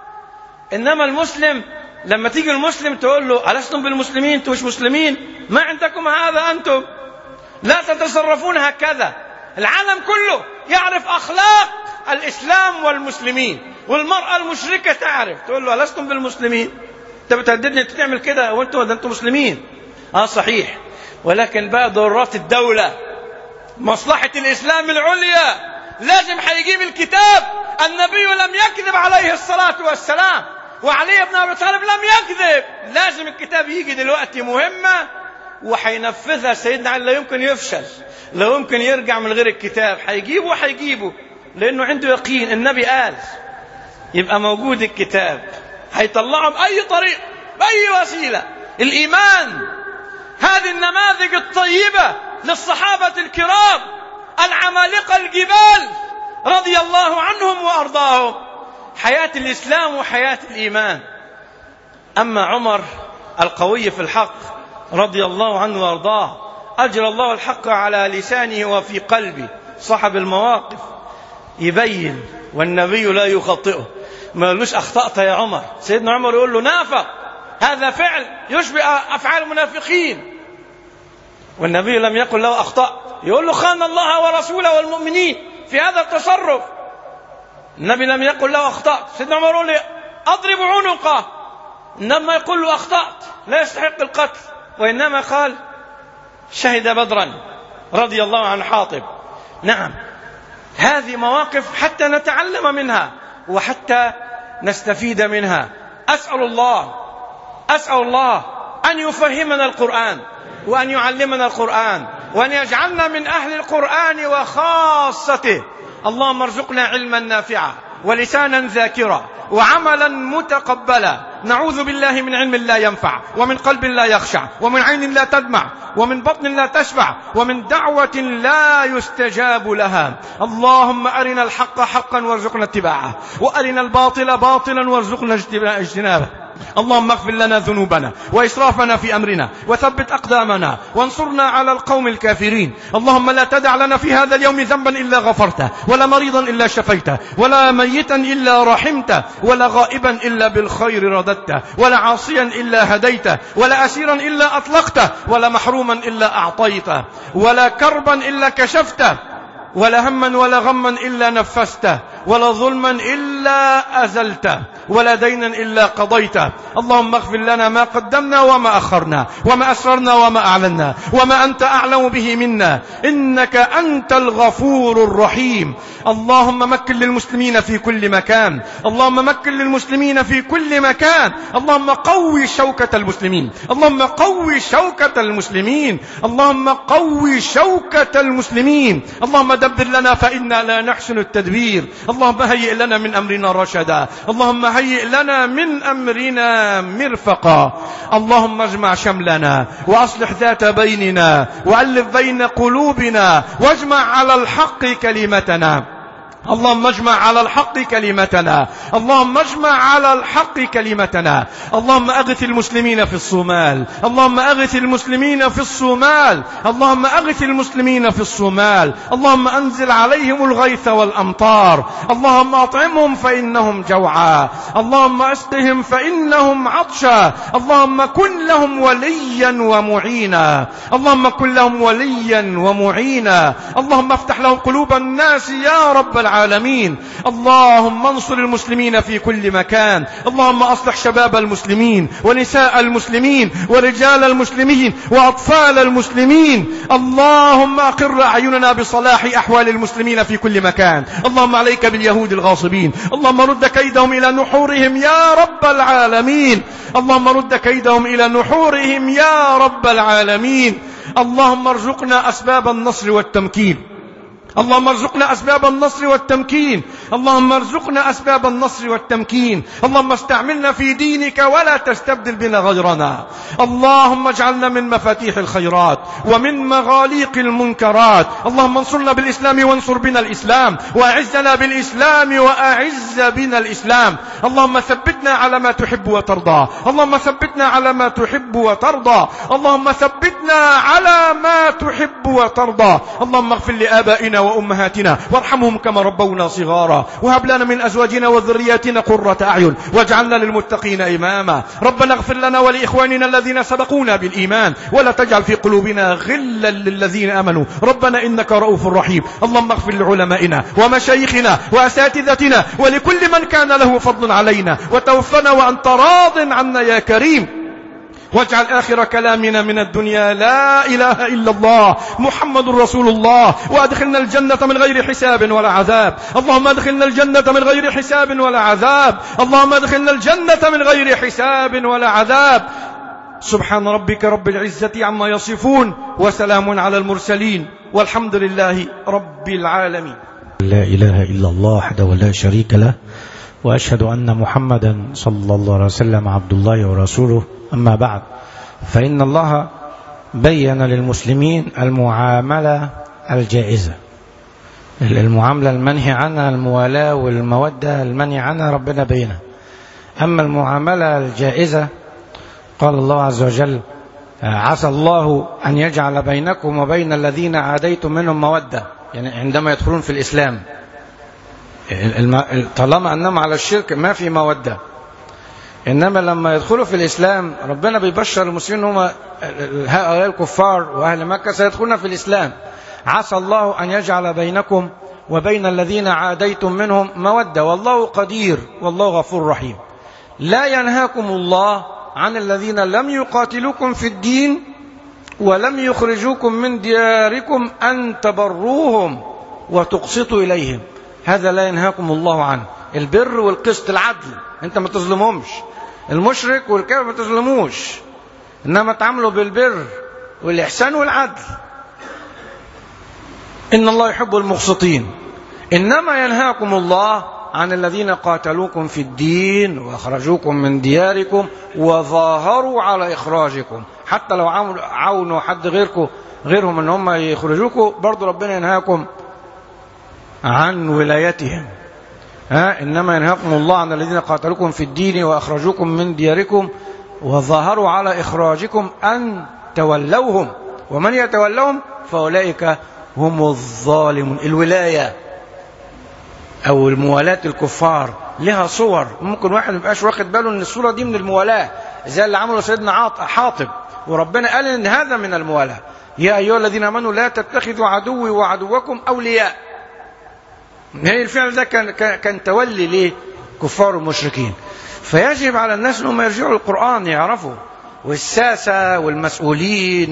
إنما المسلم لما تيجي المسلم تقول له ألستم بالمسلمين؟ أنتم مش مسلمين، ما عندكم هذا، أنتم لا تتصرفون هكذا. العالم كله يعرف أخلاق الإسلام والمسلمين، والمرأة المشركة تعرف. تقول له ألستم بالمسلمين؟ أنت بتهددني تعمل كده وأنتم ده أنتم مسلمين. آه صحيح، ولكن بقى ضرورات الدولة، مصلحة الإسلام العليا، لازم هيجيب الكتاب. النبي لم يكذب عليه الصلاة والسلام، وعلي بن أبي طالب لم يكذب. لازم الكتاب يجي دلوقتي مهمة وحينفذها سيدنا علي. لا يمكن يفشل، لا يمكن يرجع من غير الكتاب. هيجيبه وهيجيبه لأنه عنده يقين. النبي قال يبقى موجود الكتاب، هيطلعه بأي طريق بأي وسيلة. الإيمان، هذه النماذج الطيبة للصحابة الكرام العمالقة الجبال رضي الله عنهم وأرضاهم، حياة الإسلام وحياة الإيمان. أما عمر القوي في الحق رضي الله عنه وأرضاه، أجرى الله الحق على لسانه وفي قلبه، صاحب المواقف يبين والنبي لا يخطئه. ما يقولوش أخطأت يا عمر. سيدنا عمر يقول له نافق، هذا فعل يشبه أفعال المنافقين، والنبي لم يقل له أخطأت. يقول له خان الله ورسوله والمؤمنين في هذا التصرف. النبي لم يقل له أخطأت. سيدنا عمر يقول له أضرب عنقه، إنما يقول له أخطأت، لا يستحق القتل، وإنما قال شهد بدرا رضي الله عن حاطب. نعم، هذه مواقف حتى نتعلم منها وحتى نستفيد منها. أسأل الله أسأل الله أن يفهمنا القرآن، وأن يعلمنا القرآن، وأن يجعلنا من أهل القرآن وخاصته. اللهم ارزقنا علما نافعا ولسانا ذاكرا وعملا متقبلا. نعوذ بالله من علم لا ينفع، ومن قلب لا يخشع، ومن عين لا تدمع، ومن بطن لا تشبع، ومن دعوة لا يستجاب لها. اللهم أرنا الحق حقا وارزقنا اتباعه، وأرنا الباطل باطلا وارزقنا اجتنابه. اللهم اغفر لنا ذنوبنا وإسرافنا في أمرنا، وثبت أقدامنا، وانصرنا على القوم الكافرين. اللهم لا تدع لنا في هذا اليوم ذنبا إلا غفرته، ولا مريضا إلا شفيته، ولا ميتا إلا رحمته، ولا غائبا إلا بالخير رددته، ولا عاصيا إلا هديته، ولا أسيرا إلا أطلقته، ولا محروما إلا أعطيته، ولا كربا إلا كشفته، ولا هما ولا غما إلا نفسته، ولا ظلما إلا أزلته، ولا دينا إلا قضيته. اللهم اغفر لنا ما قدمنا وما أخرنا، وما أسررنا وما أعلنا، وما أنت أعلم به منا، إنك أنت الغفور الرحيم. اللهم مكن للمسلمين في كل مكان، اللهم مكن للمسلمين في كل مكان. اللهم قوي شوكة المسلمين، اللهم قوي شوكة المسلمين، اللهم قوي شوكة المسلمين. اللهم دبر لنا فإنا لا نحسن التدبير. اللهم هيئ لنا من أمرنا رشدا، اللهم هيئ لنا من أمرنا مرفقا. اللهم اجمع شملنا، وأصلح ذات بيننا، وألف بين قلوبنا، واجمع على الحق كلمتنا. اللهم اجمع على الحق كلمتنا، اللهم اجمع على الحق كلمتنا. اللهم أغث المسلمين في الصومال، اللهم أغث المسلمين في الصومال، اللهم أغث المسلمين في الصومال. اللهم أنزل عليهم الغيث والأمطار، اللهم أطعمهم فإنهم جوعى، اللهم اسقهم فإنهم عطشى. اللهم كن لهم وليا ومعينا، اللهم كن لهم وليا ومعينا. اللهم افتح لهم قلوب الناس يا رب العالمين. العالمين. اللهم انصر المسلمين في كل مكان، اللهم أصلح شباب المسلمين ونساء المسلمين ورجال المسلمين وأطفال المسلمين. اللهم أقر أعيننا بصلاح أحوال المسلمين في كل مكان. اللهم عليك باليهود الغاصبين، اللهم رد كيدهم إلى نحورهم يا رب العالمين، اللهم رد كيدهم إلى نحورهم يا رب العالمين. اللهم ارزقنا أسباب النصر والتمكين، اللهم ارزقنا أسباب النصر والتمكين، اللهم ارزقنا أسباب النصر والتمكين. اللهم استعملنا في دينك ولا تستبدل بنا غيرنا. اللهم اجعلنا من مفاتيح الخيرات ومن مغاليق المنكرات. اللهم انصرنا بالإسلام وانصر بنا الإسلام، وأعزنا بالإسلام وأعز بنا الإسلام. اللهم ثبتنا على ما تحب وترضى، اللهم ثبتنا على ما تحب وترضى، اللهم ثبتنا على ما تحب وترضى. اللهم اغفر لآبائنا وأمهاتنا وارحمهم كما ربونا صغارا، وهب لنا من أزواجنا وذرياتنا قرة أعين واجعلنا للمتقين إماما. ربنا اغفر لنا ولإخواننا الذين سبقونا بالإيمان ولا تجعل في قلوبنا غلا للذين آمنوا ربنا إنك رؤوف رحيم. اللهم اغفر لعلمائنا ومشايخنا وأساتذتنا ولكل من كان له فضل علينا، وتوفنا وأنت راض عنا يا كريم. واجعل آخر كلامنا من الدنيا لا إله إلا الله محمد رسول الله، وأدخلنا الجنة من غير حساب ولا عذاب. اللهم أدخلنا الجنة من غير حساب ولا عذاب، اللهم أدخلنا الجنة من غير حساب ولا عذاب. سبحان ربك رب العزة عما يصفون، وسلام على المرسلين، والحمد لله رب العالمين. لا إله إلا الله وحده لا شريك له، وأشهد أن محمدا صلى الله عليه وسلم عبد الله ورسوله. أما بعد، فإن الله بين للمسلمين المعاملة الجائزة، المعاملة المنهي عنها، الموالاة والمودة المنهي عنها ربنا بينها. أما المعاملة الجائزة قال الله عز وجل: عسى الله أن يجعل بينكم وبين الذين عاديتم منهم مودة، يعني عندما يدخلون في الإسلام طالما أنهم على الشرك ما في مودة، إنما لما يدخلوا في الإسلام ربنا بيبشر المسلمين هم هؤلاء الكفار وأهل مكة سيدخلون في الإسلام. عسى الله أن يجعل بينكم وبين الذين عاديتم منهم مودة والله قدير والله غفور رحيم. لا ينهاكم الله عن الذين لم يقاتلوكم في الدين ولم يخرجوكم من دياركم أن تبروهم وتقسطوا إليهم، هذا لا ينهاكم الله عنه. البر والقسط، العدل، انت ما تظلمهمش. المشرك والكافر ما تظلموش، انما تعاملوا بالبر والإحسان والعدل. إن الله يحب المقسطين. إنما ينهاكم الله عن الذين قاتلوكم في الدين وأخرجوكم من دياركم وظاهروا على إخراجكم، حتى لو عاونوا حد غيركم غيرهم ان هم يخرجوكم برضو ربنا ينهاكم عن ولايتهم. ها إنما ينهاكم الله عن الذين قاتلوكم في الدين وأخرجوكم من دياركم وظاهروا على إخراجكم أن تولوهم، ومن يتولوهم فأولئك هم الظالمون. الولاية أو الموالاة الكفار لها صور، ممكن واحد ما يبقاش واخد باله ان الصورة دي من الموالاة، زي اللي عمله سيدنا حاطب، وربنا قال ان هذا من الموالاة. يا أيها الذين آمنوا لا تتخذوا عدوي وعدوكم أولياء. هي الفعل ده كان كان تولي ليه كفار المشركين. فيجب على الناس انهم يرجعوا للقرآن، يعرفوا، والساسة والمسؤولين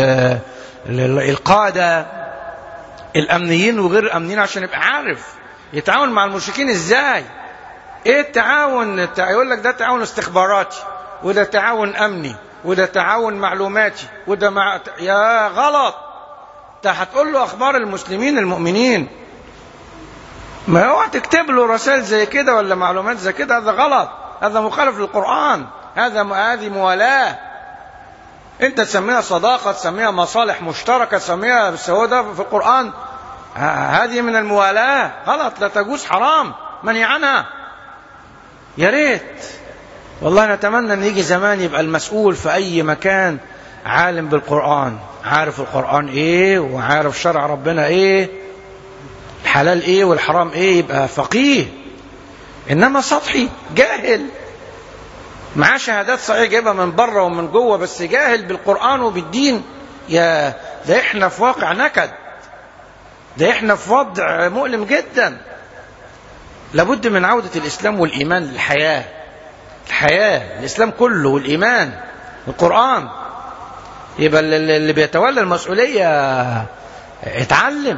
والقادة الأمنيين وغير الأمنيين، عشان يبقى عارف يتعاون مع المشركين ازاي. ايه التعاون؟ يقول لك ده تعاون استخباراتي، وده تعاون أمني، وده تعاون معلوماتي، وده مع... يا غلط. انت هتقول له أخبار المسلمين المؤمنين، ما هو تكتب له رسائل زي كده ولا معلومات زي كده، هذا غلط، هذا مخالف للقرآن، هذا هذه موالاه. انت تسميها صداقه، تسميها مصالح مشتركه، تسميها، بس هو ده في القرآن هذه من الموالاة، غلط، لا تجوز، حرام، منهي عنها. يا ريت والله نتمنى ان يجي زمان يبقى المسؤول في اي مكان عالم بالقرآن، عارف القرآن ايه وعارف شرع ربنا ايه، الحلال ايه والحرام ايه، يبقى فقيه. انما سطحي جاهل معاه شهادات صحيح جايبها من بره ومن جوه، بس جاهل بالقرآن وبالدين، يا ده احنا في واقع نكد، ده احنا في وضع مؤلم جدا. لابد من عودة الإسلام والإيمان للحياة، الحياة الإسلام كله والإيمان القرآن. يبقى اللي بيتولى المسؤولية اتعلم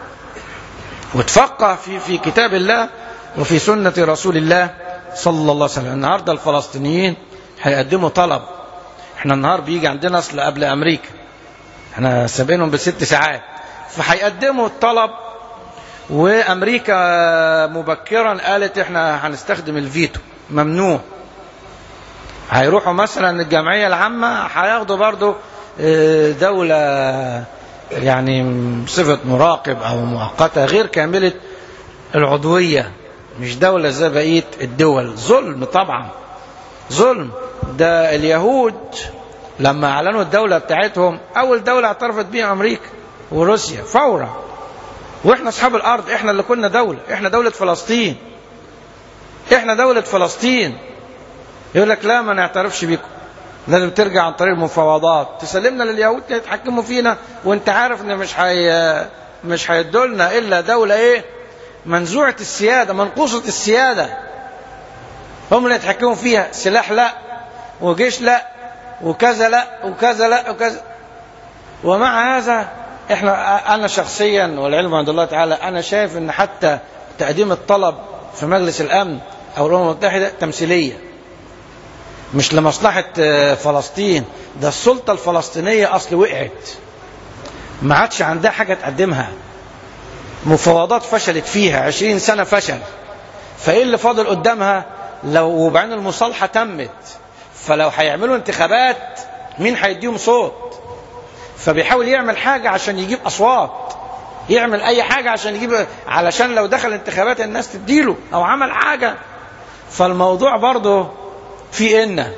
وتفقه في في كتاب الله وفي سنة رسول الله صلى الله عليه وسلم. النهارده الفلسطينيين هيقدموا طلب، احنا النهار بيجي عندنا اصل قبل امريكا، احنا سابقينهم بست ساعات، فهيقدموا الطلب، وامريكا مبكرا قالت احنا هنستخدم الفيتو، ممنوع. هيروحوا مثلا الجمعية العامة هياخدوا برضو دولة يعني صفة مراقب او مؤقتة غير كاملة العضوية، مش دولة زي بقية الدول. ظلم طبعا، ظلم. ده اليهود لما اعلنوا الدولة بتاعتهم اول دولة اعترفت بيها امريكا وروسيا فورا، واحنا اصحاب الارض، احنا اللي كنا دولة، احنا دولة فلسطين، احنا دولة فلسطين. يقول لك لا ما نعترفش بيكم، لازم ترجع عن طريق المفاوضات، تسلمنا لليهود يتحكموا فينا، وانت عارف ان مش هي مش هيدولنا الا دولة ايه منزوعة السيادة، منقوصة السيادة، هم اللي يتحكموا فيها، سلاح لا وجيش لا وكذا لا وكذا لا وكذا. ومع هذا احنا انا شخصيا والعلم عند الله تعالى انا شايف ان حتى تقديم الطلب في مجلس الامن او الامم المتحدة تمثيلية، مش لمصلحة فلسطين. ده السلطة الفلسطينية اصل وقعت، ما عادش عندها حاجة تقدمها، مفاوضات فشلت فيها عشرين سنة فشل، فايه اللي فاضل قدامها؟ لو وبعدين المصالحة تمت، فلو هيعملوا انتخابات مين هيديهم صوت؟ فبيحاول يعمل حاجة عشان يجيب أصوات، يعمل أي حاجة عشان يجيب، علشان لو دخل انتخابات الناس تديله، أو عمل حاجة. فالموضوع برضه في إن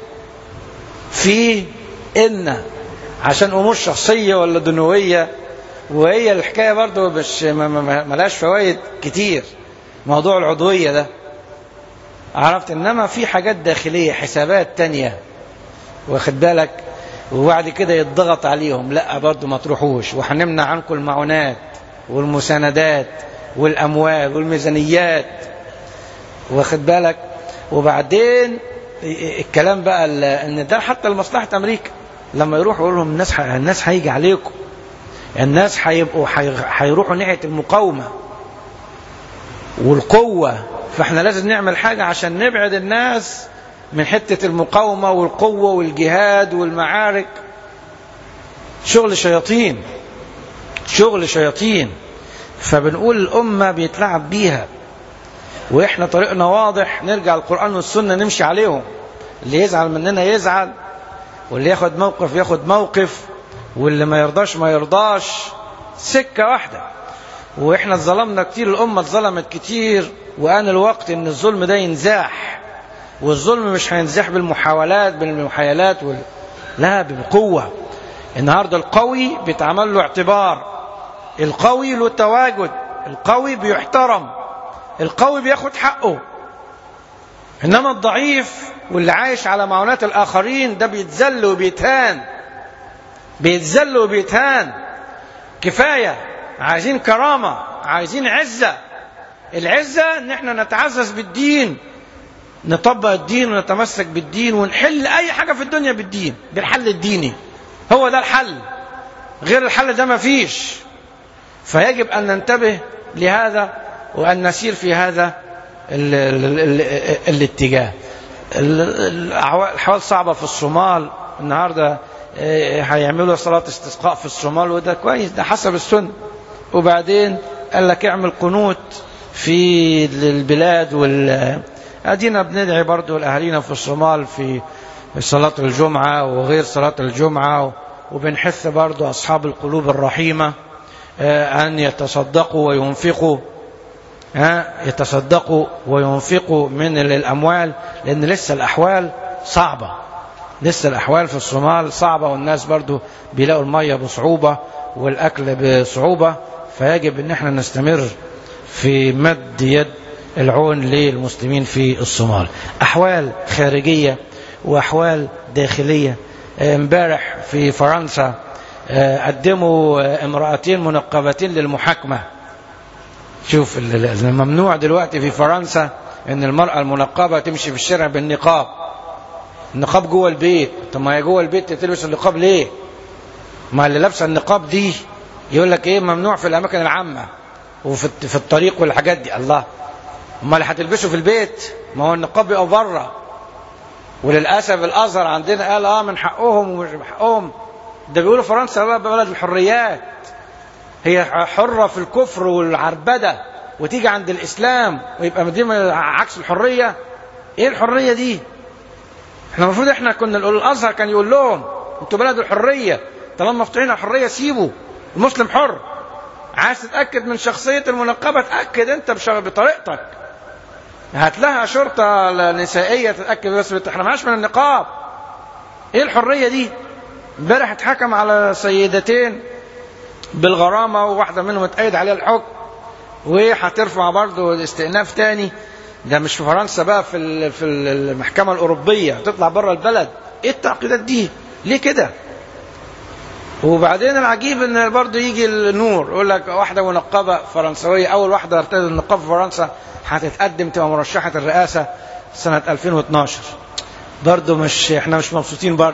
في إن عشان أمور شخصية ولا دنوية، وهي الحكاية برضه مش ملاش فوائد كتير موضوع العضوية ده، عرفت؟ إنما في حاجات داخلية، حسابات تانية، واخد بالك؟ وبعد كده يتضغط عليهم، لا برضه ما تروحوش، وهنمنع عنكم المعونات والمساندات والأموال والميزانيات، واخد بالك؟ وبعدين الكلام بقى ان ده حتى لمصلحة امريكا، لما يروحوا يقول لهم الناس الناس هيجي عليكم، الناس هيبقوا هيروحوا ناحية المقاومة والقوة، فاحنا لازم نعمل حاجة عشان نبعد الناس من حتة المقاومة والقوة والجهاد والمعارك. شغل شياطين، شغل شياطين. فبنقول الأمة بيتلعب بيها، وإحنا طريقنا واضح، نرجع القرآن والسنة نمشي عليهم، اللي يزعل مننا يزعل، واللي ياخد موقف ياخد موقف، واللي ما يرضاش ما يرضاش، سكة واحدة. وإحنا اتظلمنا كتير، الأمة اتظلمت كتير، وآن الوقت إن الظلم ده ينزاح. والظلم مش هينزاح بالمحاولات بالمحايلات وال... لا، بالقوة. النهاردة القوي بيتعمل له اعتبار، القوي له تواجد، القوي بيحترم، القوي بياخد حقه. إنما الضعيف واللي عايش على معونات الآخرين ده بيتذل وبيتهان، بيتذل وبيتهان. كفاية، عايزين كرامة، عايزين عزة. العزة ان احنا نتعزز بالدين، نطبق الدين ونتمسك بالدين، ونحل اي حاجة في الدنيا بالدين، بالحل الديني. هو ده الحل، غير الحل ده ما فيش. فيجب ان ننتبه لهذا وان نسير في هذا ال ال ال ال الاتجاه. الحوال صعبة في الصومال النهاردة، هيعملوا صلاة استسقاء في الصومال، وده كويس، ده حسب السنة. وبعدين قال لك اعمل قنوت في البلاد، وال ادينا بندعي برضو لاهالينا في الصومال في صلاة الجمعة وغير صلاة الجمعة، وبنحث برضو اصحاب القلوب الرحيمة أن يتصدقوا وينفقوا، يتصدقوا وينفقوا من الأموال، لأن لسه الأحوال صعبة، لسه الأحوال في الصومال صعبة، والناس برضو بيلاقوا المية بصعوبة والأكل بصعوبة، فيجب أن احنا نستمر في مد يد العون للمسلمين في الصومال. أحوال خارجية وأحوال داخلية. امبارح في فرنسا قدموا امرأتين منقبتين للمحاكمة. شوف الممنوع دلوقتي في فرنسا ان المرأة المنقبة تمشي في الشارع بالنقاب. النقاب جوه البيت. طب ما هي جوه البيت تلبس النقاب ليه؟ ما اللي لابسه النقاب دي يقول لك ايه ممنوع في الاماكن العامة وفي في الطريق والحاجات دي. الله، ما اللي هتلبسه في البيت؟ ما هو النقاب بيبقى بره. وللاسف الازهر عندنا قال اه من حقهم ومش من حقهم. ده بيقولوا فرنسا بقى بلد الحريات، هي حرة في الكفر والعربدة، وتيجي عند الإسلام ويبقى مدينة عكس الحرية. ايه الحرية دي؟ احنا المفروض احنا كنا نقول الازهر كان يقول لهم انتوا بلد الحرية، طالما مفتوحين الحرية سيبوا، المسلم حر. عايز تتأكد من شخصية المنقبة تأكد انت بطريقتك، هات لها شرطة نسائية تتأكد، بس احنا معاش من النقاب. ايه الحرية دي؟ امبارح اتحكم على سيدتين بالغرامة، وواحدة منهم اتأيد عليها الحكم، وهترفع برضه الاستئناف تاني. ده مش في فرنسا بقى، في في المحكمة الأوروبية، تطلع بره البلد. ايه التعقيدات دي؟ ليه كده؟ وبعدين العجيب ان برضه يجي النور يقول لك واحدة منقبة فرنسوية، أول واحدة ارتدت النقاب في فرنسا هتتقدم تبقى مرشحة الرئاسة سنة ألفين واثناشر. برضه مش احنا مش مبسوطين برضه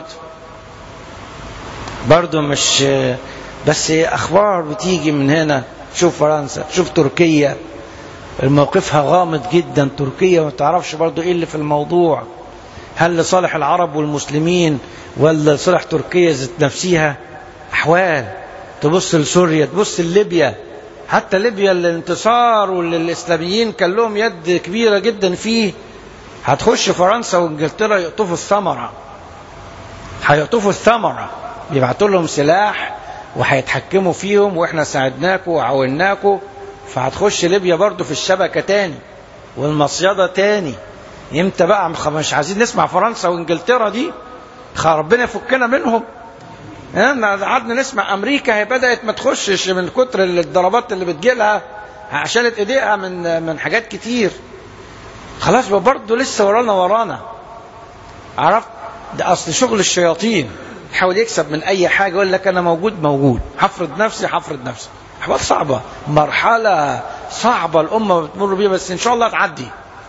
برضه مش بس أخبار بتيجي من هنا. تشوف فرنسا، تشوف تركيا، موقفها غامض جدا. تركيا ما تعرفش برضو ايه اللي في الموضوع، هل لصالح العرب والمسلمين ولا لصالح تركيا ذات نفسها. أحوال. تبص لسوريا، تبص لليبيا، حتى ليبيا الانتصار والإسلاميين كان لهم يد كبيرة جدا فيه. هتخش فرنسا وانجلترا يقطفوا الثمرة، هيقطفوا الثمرة، يبعتوا لهم سلاح وهيتحكموا فيهم، واحنا ساعدناكم وعاوناكم. فهتخش ليبيا برضو في الشبكة تاني والمصيدة تاني. امتى بقى؟ مش عايزين نسمع فرنسا وانجلترا دي، ربنا يفكنا منهم. قعدنا نسمع امريكا هي بدأت ما تخشش من كتر الضربات اللي بتجيلها، عشلت ايديها من من حاجات كتير. خلاص برضو لسه ورانا ورانا. عرفت؟ ده اصل شغل الشياطين، يحاول يكسب من اي حاجة، يقول لك انا موجود موجود، هفرض نفسي هفرض نفسي. أحوال صعبة، مرحلة صعبة الأمة بتمر بيها، بس إن شاء الله تعدي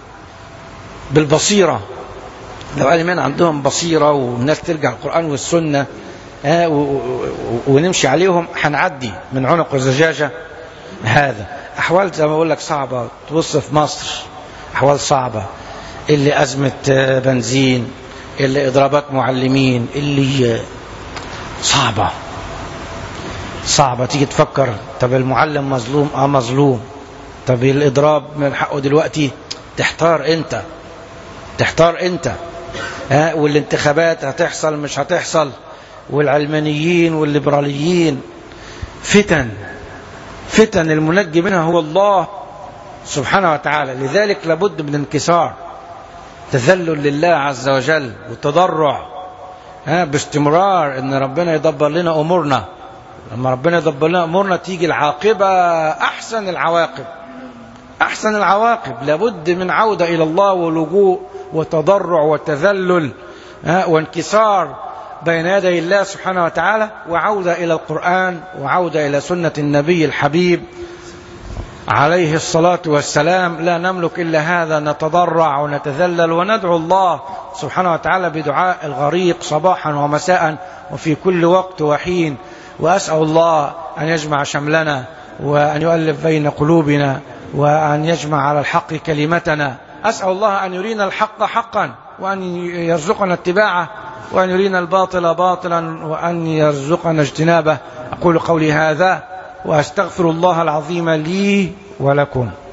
بالبصيرة. لو قال من عندهم بصيرة والناس ترجع القرآن والسنة آه ونمشي عليهم، هنعدي من عنق الزجاجة. هذا أحوال زي ما أقول لك صعبة. تبص في مصر أحوال صعبة، اللي أزمة بنزين، اللي إضرابات معلمين، اللي صعبة صعبة. تيجي تفكر طب المعلم مظلوم، اه مظلوم، طب الإضراب من حقه دلوقتي، تحتار انت تحتار انت ها. والانتخابات هتحصل مش هتحصل، والعلمانيين والليبراليين، فتن فتن المنجي منها هو الله سبحانه وتعالى. لذلك لابد من انكسار، تذلل لله عز وجل، والتضرع ها باستمرار ان ربنا يدبر لنا امورنا. لما ربنا يدبر لنا امورنا تيجي العاقبة احسن العواقب احسن العواقب. لابد من عودة الى الله ولجوء وتضرع وتذلل وانكسار بين يدي الله سبحانه وتعالى، وعودة الى القرآن، وعودة الى سنة النبي الحبيب عليه الصلاة والسلام. لا نملك إلا هذا، نتضرع ونتذلل وندعو الله سبحانه وتعالى بدعاء الغريق صباحا ومساء وفي كل وقت وحين. وأسأل الله أن يجمع شملنا، وأن يؤلف بين قلوبنا، وأن يجمع على الحق كلمتنا. أسأل الله أن يرينا الحق حقا، وأن يرزقنا اتباعه، وأن يرينا الباطل باطلا، وأن يرزقنا اجتنابه. أقول قولي هذا وأستغفر الله العظيم لي ولكم.